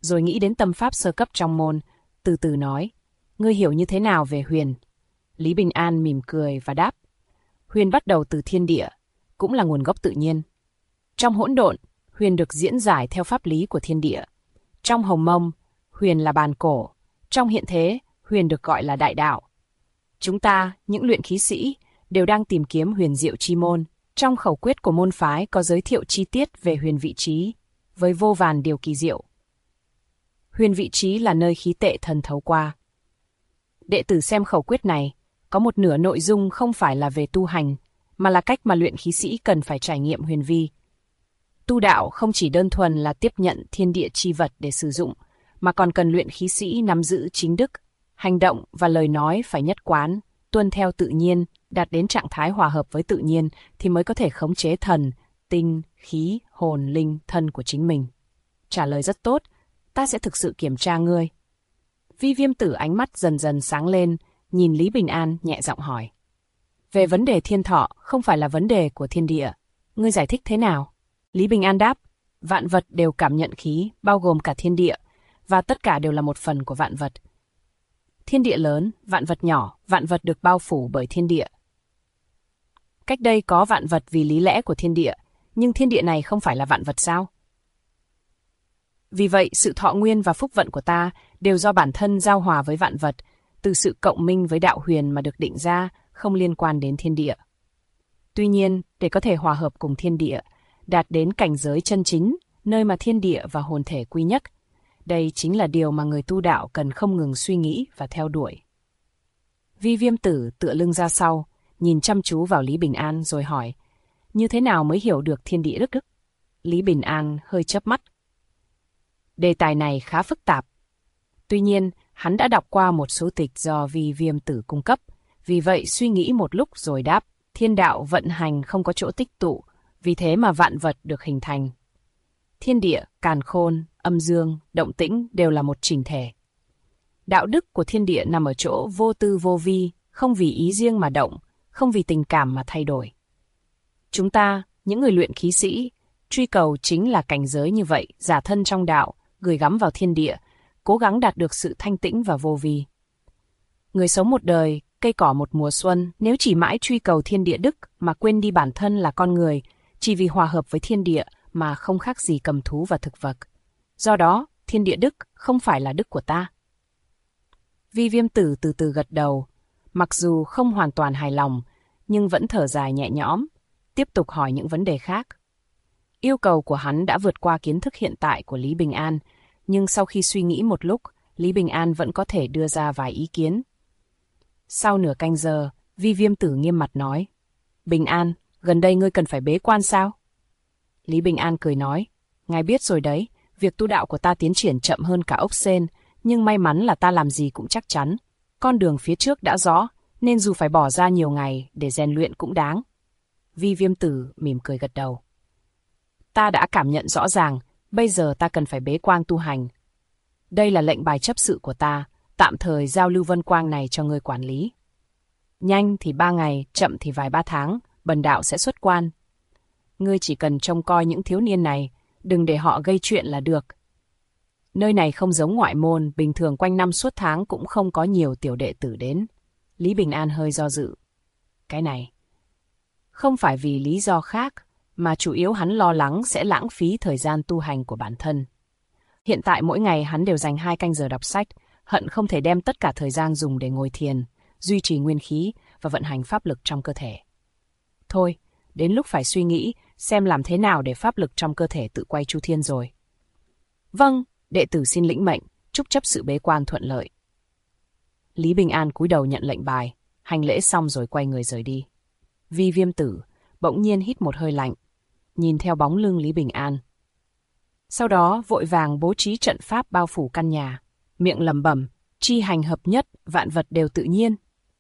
Speaker 2: rồi nghĩ đến tâm pháp sơ cấp trong môn, từ từ nói, ngươi hiểu như thế nào về huyền? Lý Bình An mỉm cười và đáp, huyền bắt đầu từ thiên địa, cũng là nguồn gốc tự nhiên. Trong hỗn độn, huyền được diễn giải theo pháp lý của thiên địa. Trong Hồng Mông, huyền là bàn cổ. Trong hiện thế, huyền được gọi là đại đạo. Chúng ta, những luyện khí sĩ, đều đang tìm kiếm huyền diệu chi môn. Trong khẩu quyết của môn phái có giới thiệu chi tiết về huyền vị trí, với vô vàn điều kỳ diệu. Huyền vị trí là nơi khí tệ thần thấu qua. Đệ tử xem khẩu quyết này, có một nửa nội dung không phải là về tu hành, mà là cách mà luyện khí sĩ cần phải trải nghiệm huyền vi. Tu đạo không chỉ đơn thuần là tiếp nhận thiên địa chi vật để sử dụng, mà còn cần luyện khí sĩ nắm giữ chính đức, hành động và lời nói phải nhất quán, tuân theo tự nhiên, đạt đến trạng thái hòa hợp với tự nhiên thì mới có thể khống chế thần, tinh, khí, hồn, linh, thân của chính mình. Trả lời rất tốt, ta sẽ thực sự kiểm tra ngươi. Vi Viêm Tử ánh mắt dần dần sáng lên, nhìn Lý Bình An nhẹ giọng hỏi. Về vấn đề thiên thọ không phải là vấn đề của thiên địa, ngươi giải thích thế nào? Lý Bình An đáp, vạn vật đều cảm nhận khí, bao gồm cả thiên địa, và tất cả đều là một phần của vạn vật. Thiên địa lớn, vạn vật nhỏ, vạn vật được bao phủ bởi thiên địa. Cách đây có vạn vật vì lý lẽ của thiên địa, nhưng thiên địa này không phải là vạn vật sao? Vì vậy, sự thọ nguyên và phúc vận của ta đều do bản thân giao hòa với vạn vật, từ sự cộng minh với đạo huyền mà được định ra, không liên quan đến thiên địa. Tuy nhiên, để có thể hòa hợp cùng thiên địa, đạt đến cảnh giới chân chính, nơi mà thiên địa và hồn thể quy nhất, đây chính là điều mà người tu đạo cần không ngừng suy nghĩ và theo đuổi. Vi Viêm Tử tựa lưng ra sau, nhìn chăm chú vào Lý Bình An rồi hỏi, như thế nào mới hiểu được thiên địa đức? Lý Bình An hơi chớp mắt. Đề tài này khá phức tạp. Tuy nhiên, hắn đã đọc qua một số tịch do Vi Viêm Tử cung cấp, vì vậy suy nghĩ một lúc rồi đáp, thiên đạo vận hành không có chỗ tích tụ, vì thế mà vạn vật được hình thành. Thiên địa, càn khôn, âm dương, động tĩnh đều là một chỉnh thể. Đạo đức của thiên địa nằm ở chỗ vô tư vô vi, không vì ý riêng mà động, không vì tình cảm mà thay đổi. Chúng ta, những người luyện khí sĩ, truy cầu chính là cảnh giới như vậy, giả thân trong đạo, gửi gắm vào thiên địa, cố gắng đạt được sự thanh tĩnh và vô vi. Người sống một đời, cây cỏ một mùa xuân, nếu chỉ mãi truy cầu thiên địa đức mà quên đi bản thân là con người, chỉ vì hòa hợp với thiên địa mà không khác gì cầm thú và thực vật. Do đó, thiên địa đức không phải là đức của ta. Vi Viêm Tử từ từ gật đầu, mặc dù không hoàn toàn hài lòng, nhưng vẫn thở dài nhẹ nhõm, tiếp tục hỏi những vấn đề khác. Yêu cầu của hắn đã vượt qua kiến thức hiện tại của Lý Bình An, nhưng sau khi suy nghĩ một lúc, Lý Bình An vẫn có thể đưa ra vài ý kiến. Sau nửa canh giờ, Vi Viêm Tử nghiêm mặt nói, Bình An, gần đây ngươi cần phải bế quan sao? Lý Bình An cười nói, ngài biết rồi đấy, việc tu đạo của ta tiến triển chậm hơn cả ốc sên, nhưng may mắn là ta làm gì cũng chắc chắn. Con đường phía trước đã rõ, nên dù phải bỏ ra nhiều ngày để rèn luyện cũng đáng. Vi Viêm Tử mỉm cười gật đầu. Ta đã cảm nhận rõ ràng, bây giờ ta cần phải bế quan tu hành. Đây là lệnh bài chấp sự của ta, tạm thời giao Lưu Vân Quang này cho ngươi quản lý. Nhanh thì 3 ngày, chậm thì vài 3 tháng, bần đạo sẽ xuất quan. Ngươi chỉ cần trông coi những thiếu niên này, đừng để họ gây chuyện là được. Nơi này không giống ngoại môn, bình thường quanh năm suốt tháng cũng không có nhiều tiểu đệ tử đến. Lý Bình An hơi do dự. Cái này không phải vì lý do khác, mà chủ yếu hắn lo lắng sẽ lãng phí thời gian tu hành của bản thân. Hiện tại mỗi ngày hắn đều dành 2 canh giờ đọc sách, hận không thể đem tất cả thời gian dùng để ngồi thiền, duy trì nguyên khí và vận hành pháp lực trong cơ thể. Thôi, đến lúc phải suy nghĩ xem làm thế nào để pháp lực trong cơ thể tự quay chu thiên rồi. Vâng, đệ tử xin lĩnh mệnh, chúc chấp sự bế quan thuận lợi. Lý Bình An cúi đầu nhận lệnh bài, hành lễ xong rồi quay người rời đi. Vi Viêm Tử bỗng nhiên hít một hơi lạnh, nhìn theo bóng lưng Lý Bình An. Sau đó vội vàng bố trí trận pháp bao phủ căn nhà, miệng lẩm bẩm, chi hành hợp nhất, vạn vật đều tự nhiên.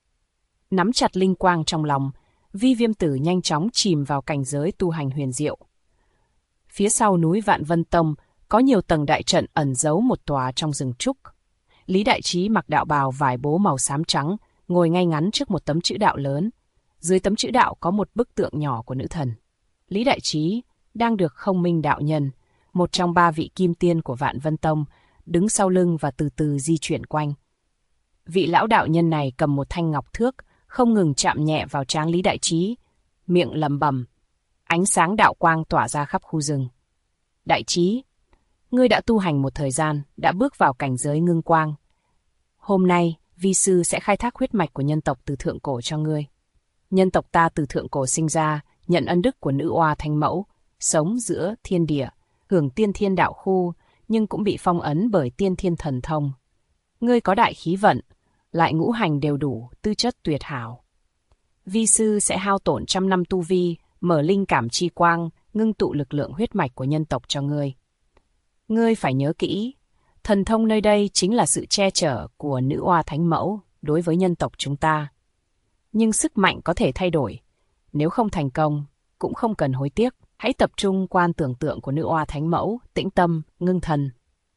Speaker 2: Nắm chặt linh quang trong lòng, Vi Viêm Tử nhanh chóng chìm vào cảnh giới tu hành huyền diệu. Phía sau núi Vạn Vân Tông có nhiều tầng đại trận ẩn giấu một tòa trong rừng trúc. Lý Đại Trí mặc đạo bào vải bố màu xám trắng, ngồi ngay ngắn trước một tấm chữ đạo lớn. Dưới tấm chữ đạo có một bức tượng nhỏ của nữ thần. Lý Đại Trí đang được Không Minh đạo nhân, một trong 3 vị kim tiên của Vạn Vân Tông, đứng sau lưng và từ từ di chuyển quanh. Vị lão đạo nhân này cầm một thanh ngọc thước, không ngừng chạm nhẹ vào trán Lý Đại Trí, miệng lẩm bẩm. Ánh sáng đạo quang tỏa ra khắp khu rừng. Đại Trí, ngươi đã tu hành một thời gian, đã bước vào cảnh giới ngưng quang. Hôm nay, vi sư sẽ khai thác huyết mạch của nhân tộc từ thượng cổ cho ngươi. Nhân tộc ta từ thượng cổ sinh ra, nhận ân đức của nữ oa Thánh Mẫu, sống giữa thiên địa, hưởng tiên thiên đạo khu, nhưng cũng bị phong ấn bởi tiên thiên thần thông. Ngươi có đại khí vận, lại ngũ hành đều đủ, tư chất tuyệt hảo. Vi sư sẽ hao tổn 100 năm tu vi, mở linh cảm chi quang, ngưng tụ lực lượng huyết mạch của nhân tộc cho ngươi. Ngươi phải nhớ kỹ, thần thông nơi đây chính là sự che chở của nữ oa Thánh Mẫu đối với nhân tộc chúng ta. Nhưng sức mạnh có thể thay đổi. Nếu không thành công, cũng không cần hối tiếc. Hãy tập trung quan tưởng tượng của nữ oa Thánh Mẫu, tĩnh tâm, ngưng thần.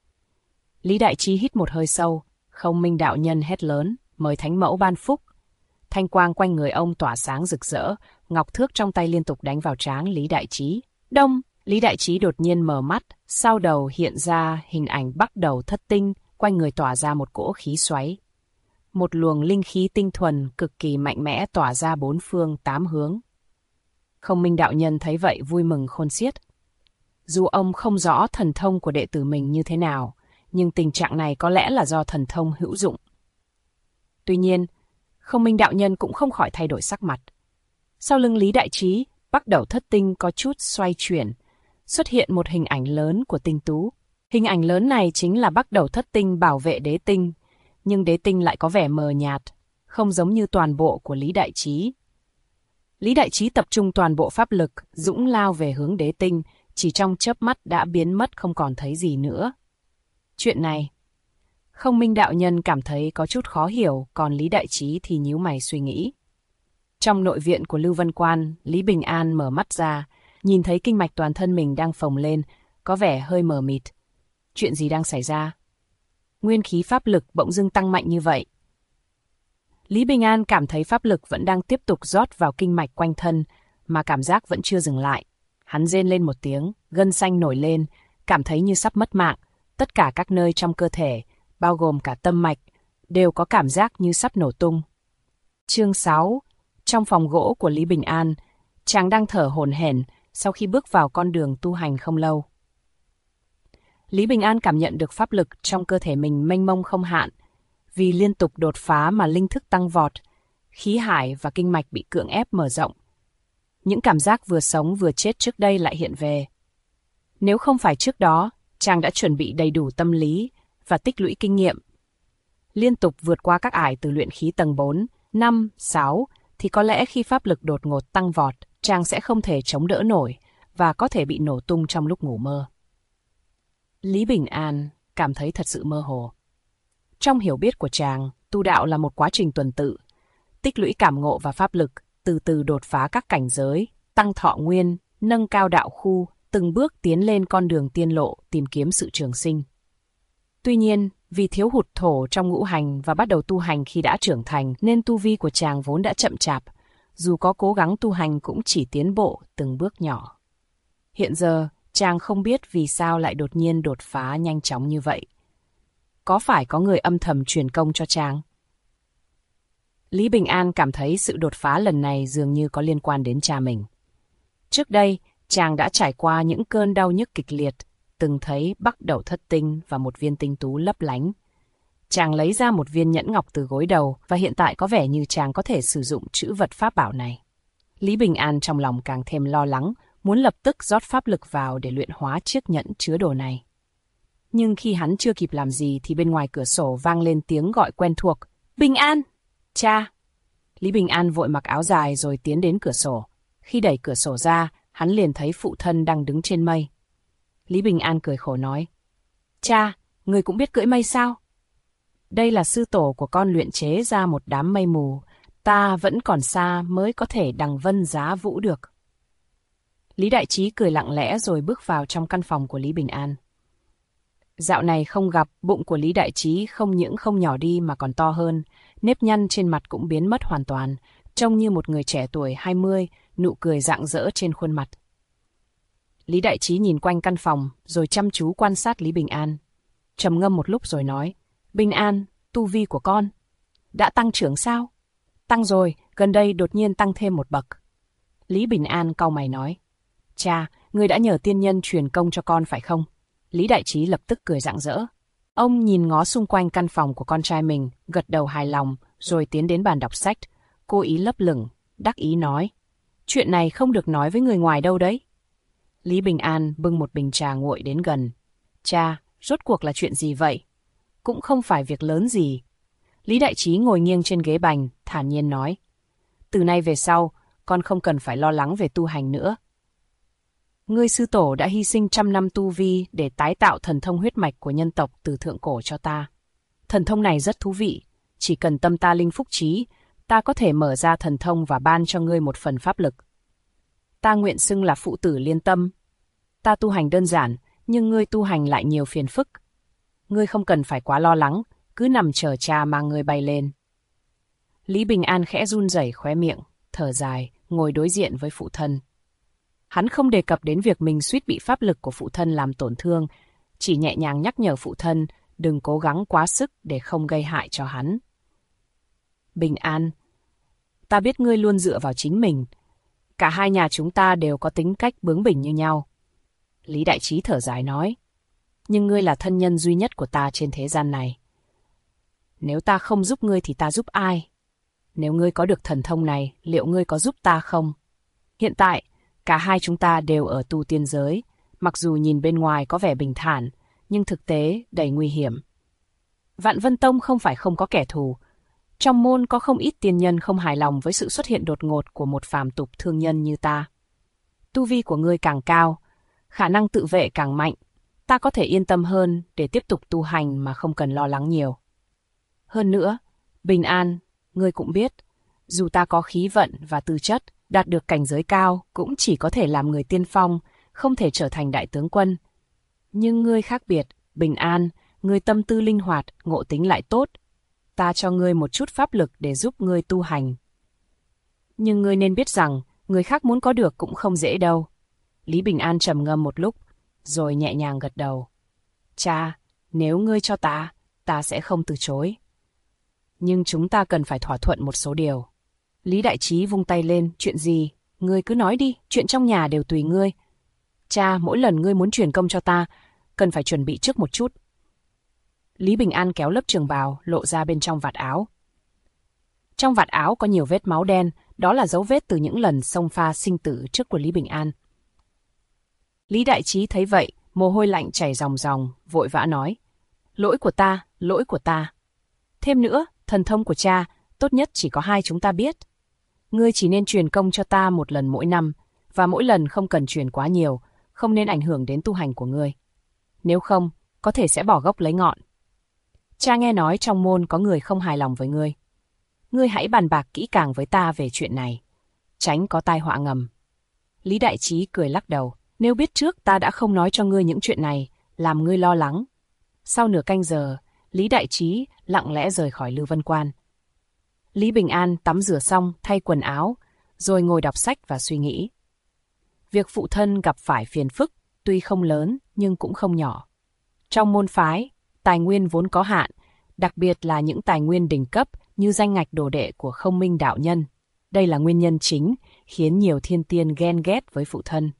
Speaker 2: Lý Đại Trí hít một hơi sâu, Không Minh đạo nhân hét lớn, mời Thánh Mẫu ban phúc. Thanh quang quanh người ông tỏa sáng rực rỡ, ngọc thước trong tay liên tục đánh vào trán Lý Đại Trí. Đông! Lý Đại Trí đột nhiên mở mắt, sau đầu hiện ra hình ảnh Bắc Đầu Thất Tinh, quanh người tỏa ra một cỗ khí xoáy. Một luồng linh khí tinh thuần cực kỳ mạnh mẽ tỏa ra 4 phương 8 hướng. Không Minh đạo nhân thấy vậy vui mừng khôn xiết. Dù ông không rõ thần thông của đệ tử mình như thế nào, nhưng tình trạng này có lẽ là do thần thông hữu dụng. Tuy nhiên, Không Minh đạo nhân cũng không khỏi thay đổi sắc mặt. Sau lưng Lý Đại Trí, Bắc Đầu Thất Tinh có chút xoay chuyển, xuất hiện một hình ảnh lớn của tinh tú. Hình ảnh lớn này chính là Bắc Đầu Thất Tinh bảo vệ đế tinh, nhưng đế tinh lại có vẻ mờ nhạt, không giống như toàn bộ của Lý Đại Trí. Lý Đại Trí tập trung toàn bộ pháp lực, dũng lao về hướng đế tinh, chỉ trong chớp mắt đã biến mất không còn thấy gì nữa. Chuyện này, Không Minh đạo nhân cảm thấy có chút khó hiểu, còn Lý Đại Trí thì nhíu mày suy nghĩ. Trong nội viện của Lưu Vân Quan, Lý Bình An mở mắt ra, nhìn thấy kinh mạch toàn thân mình đang phồng lên, có vẻ hơi mờ mịt. Chuyện gì đang xảy ra? Nguyên khí pháp lực bỗng dưng tăng mạnh như vậy. Lý Bình An cảm thấy pháp lực vẫn đang tiếp tục rót vào kinh mạch quanh thân, mà cảm giác vẫn chưa dừng lại. Hắn rên lên một tiếng, gân xanh nổi lên, cảm thấy như sắp mất mạng. Tất cả các nơi trong cơ thể, bao gồm cả tâm mạch, đều có cảm giác như sắp nổ tung. Chương 6. Trong phòng gỗ của Lý Bình An, chàng đang thở hổn hển sau khi bước vào con đường tu hành không lâu. Lý Bình An cảm nhận được pháp lực trong cơ thể mình mênh mông không hạn, vì liên tục đột phá mà linh thức tăng vọt, khí hải và kinh mạch bị cưỡng ép mở rộng. Những cảm giác vừa sống vừa chết trước đây lại hiện về. Nếu không phải trước đó, chàng đã chuẩn bị đầy đủ tâm lý và tích lũy kinh nghiệm. Liên tục vượt qua các ải từ luyện khí tầng 4, 5, 6, thì có lẽ khi pháp lực đột ngột tăng vọt, chàng sẽ không thể chống đỡ nổi và có thể bị nổ tung trong lúc ngủ mơ. Lý Bình An cảm thấy thật sự mơ hồ. Trong hiểu biết của chàng, tu đạo là một quá trình tuần tự, tích lũy cảm ngộ và pháp lực, từ từ đột phá các cảnh giới, tăng thọ nguyên, nâng cao đạo khu, từng bước tiến lên con đường tiên lộ tìm kiếm sự trường sinh. Tuy nhiên, vì thiếu hụt thổ trong ngũ hành và bắt đầu tu hành khi đã trưởng thành nên tu vi của chàng vốn đã chậm chạp, dù có cố gắng tu hành cũng chỉ tiến bộ từng bước nhỏ. Hiện giờ, chàng không biết vì sao lại đột nhiên đột phá nhanh chóng như vậy. Có phải có người âm thầm truyền công cho chàng? Lý Bình An cảm thấy sự đột phá lần này dường như có liên quan đến cha mình. Trước đây, chàng đã trải qua những cơn đau nhức kịch liệt, từng thấy Bắc Đầu Thất Tinh và một viên tinh tú lấp lánh. Chàng lấy ra một viên nhẫn ngọc từ gối đầu và hiện tại có vẻ như chàng có thể sử dụng trữ vật pháp bảo này. Lý Bình An trong lòng càng thêm lo lắng, muốn lập tức rót pháp lực vào để luyện hóa chiếc nhẫn chứa đồ này. Nhưng khi hắn chưa kịp làm gì thì bên ngoài cửa sổ vang lên tiếng gọi quen thuộc. Bình An! Cha! Lý Bình An vội mặc áo dài rồi tiến đến cửa sổ. Khi đẩy cửa sổ ra, hắn liền thấy phụ thân đang đứng trên mây. Lý Bình An cười khổ nói. Cha, người cũng biết cưỡi mây sao? Đây là sư tổ của con luyện chế ra một đám mây mù. Ta vẫn còn xa mới có thể đằng vân giá vũ được. Lý Đại Trí cười lặng lẽ rồi bước vào trong căn phòng của Lý Bình An. Dạo này không gặp, bụng của Lý Đại Trí không những không nhỏ đi mà còn to hơn, nếp nhăn trên mặt cũng biến mất hoàn toàn, trông như một người trẻ tuổi 20, nụ cười rạng rỡ trên khuôn mặt. Lý Đại Trí nhìn quanh căn phòng rồi chăm chú quan sát Lý Bình An. trầm ngâm một lúc rồi nói, Bình An, tu vi của con đã tăng trưởng sao? Tăng rồi, gần đây đột nhiên tăng thêm một bậc. Lý Bình An cau mày nói, cha, ngươi đã nhờ tiên nhân truyền công cho con phải không? Lý Đại Trí lập tức cười rạng rỡ. Ông nhìn ngó xung quanh căn phòng của con trai mình, gật đầu hài lòng, rồi tiến đến bàn đọc sách, cố ý lấp lửng, đắc ý nói, chuyện này không được nói với người ngoài đâu đấy. Lý Bình An bưng một bình trà nguội đến gần. Cha, rốt cuộc là chuyện gì vậy? Cũng không phải việc lớn gì. Lý Đại Trí ngồi nghiêng trên ghế bành, thản nhiên nói, từ nay về sau, con không cần phải lo lắng về tu hành nữa. Ngươi sư tổ đã hy sinh 100 năm tu vi để tái tạo thần thông huyết mạch của nhân tộc từ thượng cổ cho ta. Thần thông này rất thú vị, chỉ cần tâm ta linh phúc trí, ta có thể mở ra thần thông và ban cho ngươi một phần pháp lực. Ta nguyện xưng là phụ tử liên tâm. Ta tu hành đơn giản, nhưng ngươi tu hành lại nhiều phiền phức. Ngươi không cần phải quá lo lắng, cứ nằm chờ cha mang ngươi bay lên. Lý Bình An khẽ run rẩy khóe miệng, thở dài, ngồi đối diện với phụ thân. Hắn không đề cập đến việc mình suýt bị pháp lực của phụ thân làm tổn thương, chỉ nhẹ nhàng nhắc nhở phụ thân đừng cố gắng quá sức để không gây hại cho hắn. Bình An, ta biết ngươi luôn dựa vào chính mình. Cả hai nhà chúng ta đều có tính cách bướng bỉnh như nhau. Lý Đại Trí thở dài nói, nhưng ngươi là thân nhân duy nhất của ta trên thế gian này. Nếu ta không giúp ngươi thì ta giúp ai? Nếu ngươi có được thần thông này, liệu ngươi có giúp ta không? Hiện tại, cả hai chúng ta đều ở tu tiên giới, mặc dù nhìn bên ngoài có vẻ bình thản, nhưng thực tế đầy nguy hiểm. Vạn Vân Tông không phải không có kẻ thù. Trong môn có không ít tiên nhân không hài lòng với sự xuất hiện đột ngột của một phàm tục thương nhân như ta. Tu vi của ngươi càng cao, khả năng tự vệ càng mạnh, ta có thể yên tâm hơn để tiếp tục tu hành mà không cần lo lắng nhiều. Hơn nữa, Bình An, ngươi cũng biết, dù ta có khí vận và tư chất, đạt được cảnh giới cao cũng chỉ có thể làm người tiên phong, không thể trở thành đại tướng quân. Nhưng ngươi khác biệt, Bình An, ngươi tâm tư linh hoạt, ngộ tính lại tốt. Ta cho ngươi một chút pháp lực để giúp ngươi tu hành. Nhưng ngươi nên biết rằng, người khác muốn có được cũng không dễ đâu. Lý Bình An trầm ngâm một lúc, rồi nhẹ nhàng gật đầu. Cha, nếu ngươi cho ta sẽ không từ chối. Nhưng chúng ta cần phải thỏa thuận một số điều. Lý Đại Trí vung tay lên, chuyện gì? Ngươi cứ nói đi, chuyện trong nhà đều tùy ngươi. Cha, mỗi lần ngươi muốn truyền công cho ta, cần phải chuẩn bị trước một chút. Lý Bình An kéo lớp trường bào, lộ ra bên trong vạt áo. Trong vạt áo có nhiều vết máu đen, đó là dấu vết từ những lần xông pha sinh tử trước của Lý Bình An. Lý Đại Trí thấy vậy, mồ hôi lạnh chảy ròng ròng, vội vã nói. Lỗi của ta, lỗi của ta. Thêm nữa, thần thông của cha, tốt nhất chỉ có hai chúng ta biết. Ngươi chỉ nên truyền công cho ta một lần mỗi năm, và mỗi lần không cần truyền quá nhiều, không nên ảnh hưởng đến tu hành của ngươi. Nếu không, có thể sẽ bỏ gốc lấy ngọn. Cha nghe nói trong môn có người không hài lòng với ngươi. Ngươi hãy bàn bạc kỹ càng với ta về chuyện này, tránh có tai họa ngầm. Lý Đại Trí cười lắc đầu. Nếu biết trước ta đã không nói cho ngươi những chuyện này, làm ngươi lo lắng. Sau nửa canh giờ, Lý Đại Trí lặng lẽ rời khỏi Lưu Vân Quan. Lý Bình An tắm rửa xong, thay quần áo, rồi ngồi đọc sách và suy nghĩ. Việc phụ thân gặp phải phiền phức, tuy không lớn nhưng cũng không nhỏ. Trong môn phái, tài nguyên vốn có hạn, đặc biệt là những tài nguyên đỉnh cấp như danh ngạch đồ đệ của Không Minh đạo nhân. Đây là nguyên nhân chính khiến nhiều thiên tiên ghen ghét với phụ thân.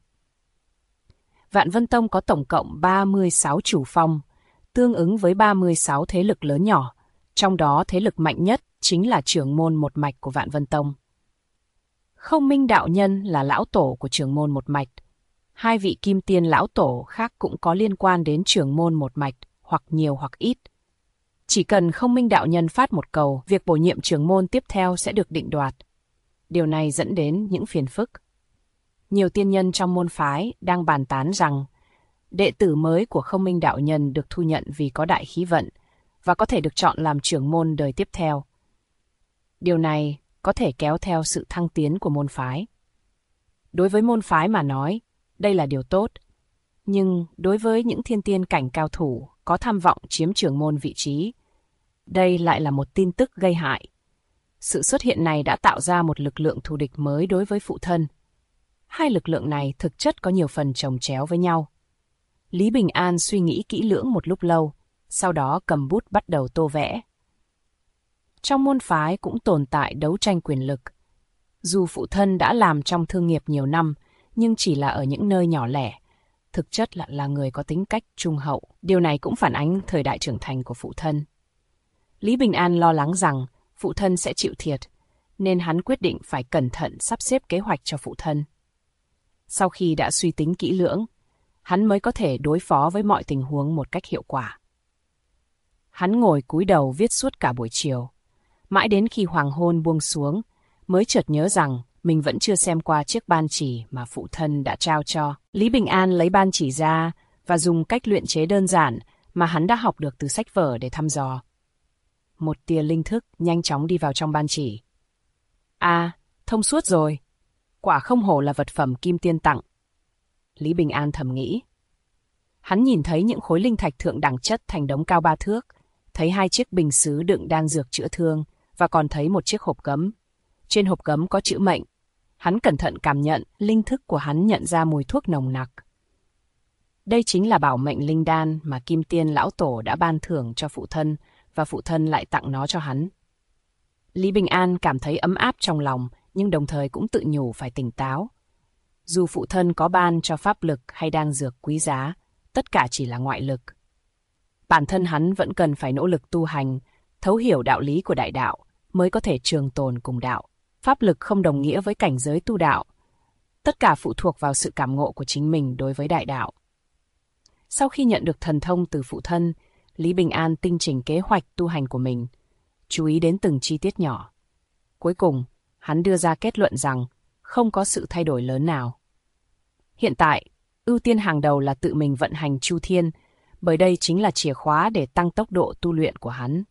Speaker 2: Vạn Vân Tông có tổng cộng 36 chủ phong, tương ứng với 36 thế lực lớn nhỏ, trong đó thế lực mạnh nhất chính là trưởng môn một mạch của Vạn Vân Tông. Không Minh đạo nhân là lão tổ của trưởng môn một mạch. Hai vị kim tiên lão tổ khác cũng có liên quan đến trưởng môn một mạch, hoặc nhiều hoặc ít. Chỉ cần Không Minh đạo nhân phát một cầu, việc bổ nhiệm trưởng môn tiếp theo sẽ được định đoạt. Điều này dẫn đến những phiền phức. Nhiều tiên nhân trong môn phái đang bàn tán rằng đệ tử mới của Không Minh đạo nhân được thu nhận vì có đại khí vận và có thể được chọn làm trưởng môn đời tiếp theo. Điều này có thể kéo theo sự thăng tiến của môn phái. Đối với môn phái mà nói, đây là điều tốt. Nhưng đối với những thiên tiên cảnh cao thủ có tham vọng chiếm trưởng môn vị trí, đây lại là một tin tức gây hại. Sự xuất hiện này đã tạo ra một lực lượng thù địch mới đối với phụ thân. Hai lực lượng này thực chất có nhiều phần chồng chéo với nhau. Lý Bình An suy nghĩ kỹ lưỡng một lúc lâu, sau đó cầm bút bắt đầu tô vẽ. Trong môn phái cũng tồn tại đấu tranh quyền lực. Dù phụ thân đã làm trong thương nghiệp nhiều năm, nhưng chỉ là ở những nơi nhỏ lẻ. Thực chất là người có tính cách trung hậu. Điều này cũng phản ánh thời đại trưởng thành của phụ thân. Lý Bình An lo lắng rằng phụ thân sẽ chịu thiệt, nên hắn quyết định phải cẩn thận sắp xếp kế hoạch cho phụ thân. Sau khi đã suy tính kỹ lưỡng, hắn mới có thể đối phó với mọi tình huống một cách hiệu quả. Hắn ngồi cúi đầu viết suốt cả buổi chiều. Mãi đến khi hoàng hôn buông xuống, mới chợt nhớ rằng mình vẫn chưa xem qua chiếc ban chỉ mà phụ thân đã trao cho. Lý Bình An lấy ban chỉ ra và dùng cách luyện chế đơn giản mà hắn đã học được từ sách vở để thăm dò. Một tia linh thức nhanh chóng đi vào trong ban chỉ. À, thông suốt rồi. Quả không hổ là vật phẩm kim tiên tặng. Lý Bình An thầm nghĩ. Hắn nhìn thấy những khối linh thạch thượng đẳng chất thành đống cao 3 thước, thấy 2 chiếc bình sứ đựng đan dược chữa thương và còn thấy một chiếc hộp gấm. Trên hộp gấm có chữ mệnh. Hắn cẩn thận cảm nhận, linh thức của hắn nhận ra mùi thuốc nồng nặc. Đây chính là bảo mệnh linh đan mà Kim Tiên Lão Tổ đã ban thưởng cho phụ thân và phụ thân lại tặng nó cho hắn. Lý Bình An cảm thấy ấm áp trong lòng, nhưng đồng thời cũng tự nhủ phải tỉnh táo. Dù phụ thân có ban cho pháp lực hay đan dược quý giá, tất cả chỉ là ngoại lực. Bản thân hắn vẫn cần phải nỗ lực tu hành, thấu hiểu đạo lý của đại đạo, mới có thể trường tồn cùng đạo. Pháp lực không đồng nghĩa với cảnh giới tu đạo. Tất cả phụ thuộc vào sự cảm ngộ của chính mình đối với đại đạo. Sau khi nhận được thần thông từ phụ thân, Lý Bình An tinh chỉnh kế hoạch tu hành của mình, chú ý đến từng chi tiết nhỏ. Cuối cùng, hắn đưa ra kết luận rằng không có sự thay đổi lớn nào. Hiện tại, ưu tiên hàng đầu là tự mình vận hành Chu Thiên, bởi đây chính là chìa khóa để tăng tốc độ tu luyện của hắn.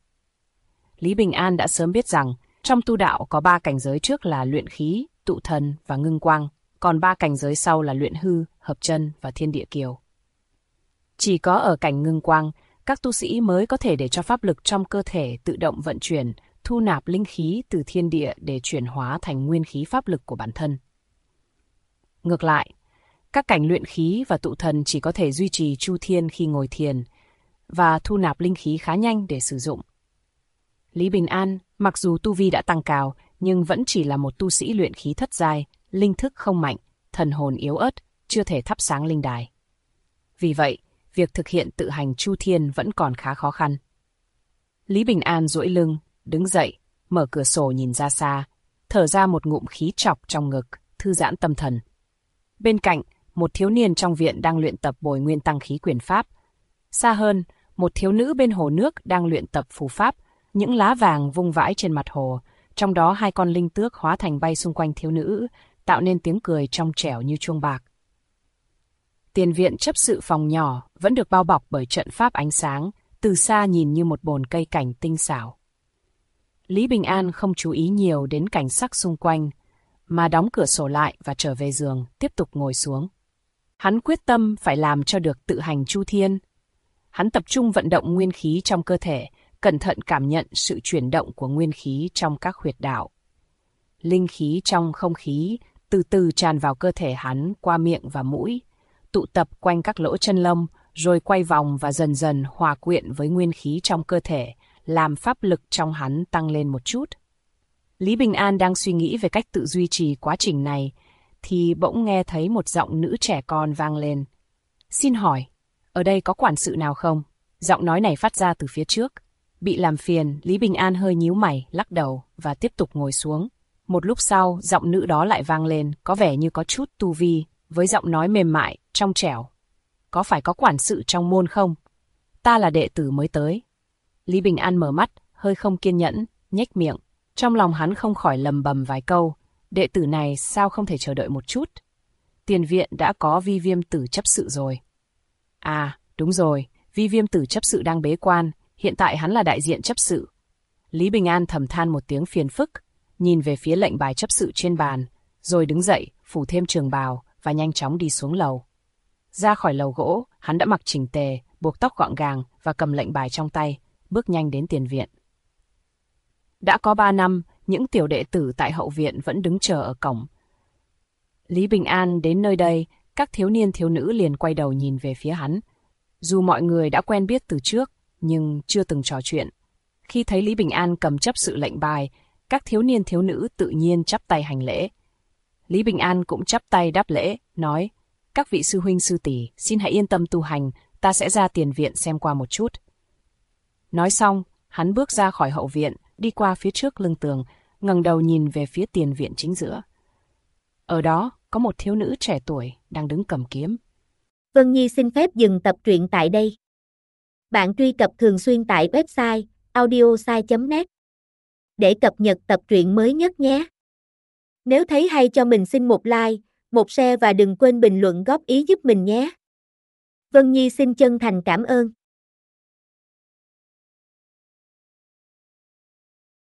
Speaker 2: Lý Bình An đã sớm biết rằng trong tu đạo có 3 cảnh giới trước là luyện khí, tụ thần và ngưng quang, còn 3 cảnh giới sau là luyện hư, hợp chân và thiên địa kiều. Chỉ có ở cảnh ngưng quang, các tu sĩ mới có thể để cho pháp lực trong cơ thể tự động vận chuyển, thu nạp linh khí từ thiên địa để chuyển hóa thành nguyên khí pháp lực của bản thân. Ngược lại, các cảnh luyện khí và tụ thần chỉ có thể duy trì chu thiên khi ngồi thiền và thu nạp linh khí khá nhanh để sử dụng. Lý Bình An, mặc dù tu vi đã tăng cao, nhưng vẫn chỉ là một tu sĩ luyện khí thất giai, linh thức không mạnh, thần hồn yếu ớt, chưa thể thắp sáng linh đài. Vì vậy, việc thực hiện tự hành chu thiên vẫn còn khá khó khăn. Lý Bình An duỗi lưng, đứng dậy, mở cửa sổ nhìn ra xa, thở ra một ngụm khí trọc trong ngực, thư giãn tâm thần. Bên cạnh, một thiếu niên trong viện đang luyện tập bồi nguyên tăng khí quyền pháp. Xa hơn, một thiếu nữ bên hồ nước đang luyện tập phù pháp, những lá vàng vung vãi trên mặt hồ, trong đó 2 con linh tước hóa thành bay xung quanh thiếu nữ, tạo nên tiếng cười trong trẻo như chuông bạc. Tiền viện chấp sự phòng nhỏ vẫn được bao bọc bởi trận pháp ánh sáng, từ xa nhìn như một bồn cây cảnh tinh xảo. Lý Bình An không chú ý nhiều đến cảnh sắc xung quanh, mà đóng cửa sổ lại và trở về giường, tiếp tục ngồi xuống. Hắn quyết tâm phải làm cho được tự hành chu thiên. Hắn tập trung vận động nguyên khí trong cơ thể, cẩn thận cảm nhận sự chuyển động của nguyên khí trong các huyệt đạo. Linh khí trong không khí từ từ tràn vào cơ thể hắn qua miệng và mũi, tụ tập quanh các lỗ chân lông, rồi quay vòng và dần dần hòa quyện với nguyên khí trong cơ thể, làm pháp lực trong hắn tăng lên một chút. Lý Bình An đang suy nghĩ về cách tự duy trì quá trình này, thì bỗng nghe thấy một giọng nữ trẻ con vang lên. Xin hỏi, ở đây có quản sự nào không? Giọng nói này phát ra từ phía trước. Bị làm phiền, Lý Bình An hơi nhíu mày, lắc đầu và tiếp tục ngồi xuống. Một lúc sau, giọng nữ đó lại vang lên, có vẻ như có chút tu vi, với giọng nói mềm mại, trong trẻo. Có phải có quản sự trong môn không? Ta là đệ tử mới tới. Lý Bình An mở mắt, hơi không kiên nhẫn, nhếch miệng. Trong lòng hắn không khỏi lầm bầm vài câu, đệ tử này sao không thể chờ đợi một chút? Tiền viện đã có Vi Viêm Tử chấp sự rồi. À, đúng rồi, Vi Viêm Tử chấp sự đang bế quan, hiện tại hắn là đại diện chấp sự. Lý Bình An thầm than một tiếng phiền phức, nhìn về phía lệnh bài chấp sự trên bàn, rồi đứng dậy, phủ thêm trường bào và nhanh chóng đi xuống lầu. Ra khỏi lầu gỗ, hắn đã mặc chỉnh tề, buộc tóc gọn gàng và cầm lệnh bài trong tay, bước nhanh đến tiền viện. Đã có 3 năm, những tiểu đệ tử tại hậu viện vẫn đứng chờ ở cổng. Lý Bình An đến nơi đây, các thiếu niên thiếu nữ liền quay đầu nhìn về phía hắn. Dù mọi người đã quen biết từ trước, nhưng chưa từng trò chuyện. Khi thấy Lý Bình An cầm chấp sự lệnh bài, các thiếu niên thiếu nữ tự nhiên chắp tay hành lễ. Lý Bình An cũng chắp tay đáp lễ, nói, các vị sư huynh sư tỷ, xin hãy yên tâm tu hành, ta sẽ ra tiền viện xem qua một chút. Nói xong, hắn bước ra khỏi hậu viện, đi qua phía trước lưng tường, ngẩng đầu nhìn về phía tiền viện chính giữa. Ở đó, có một thiếu nữ trẻ tuổi đang đứng cầm kiếm.
Speaker 1: Vân Nhi xin phép dừng tập truyện tại đây. Bạn truy cập thường xuyên tại website audiosai.net để cập nhật tập truyện mới nhất nhé. Nếu thấy hay cho mình xin một like, một share và đừng quên bình luận góp ý giúp mình nhé. Vân Nhi xin chân thành cảm ơn.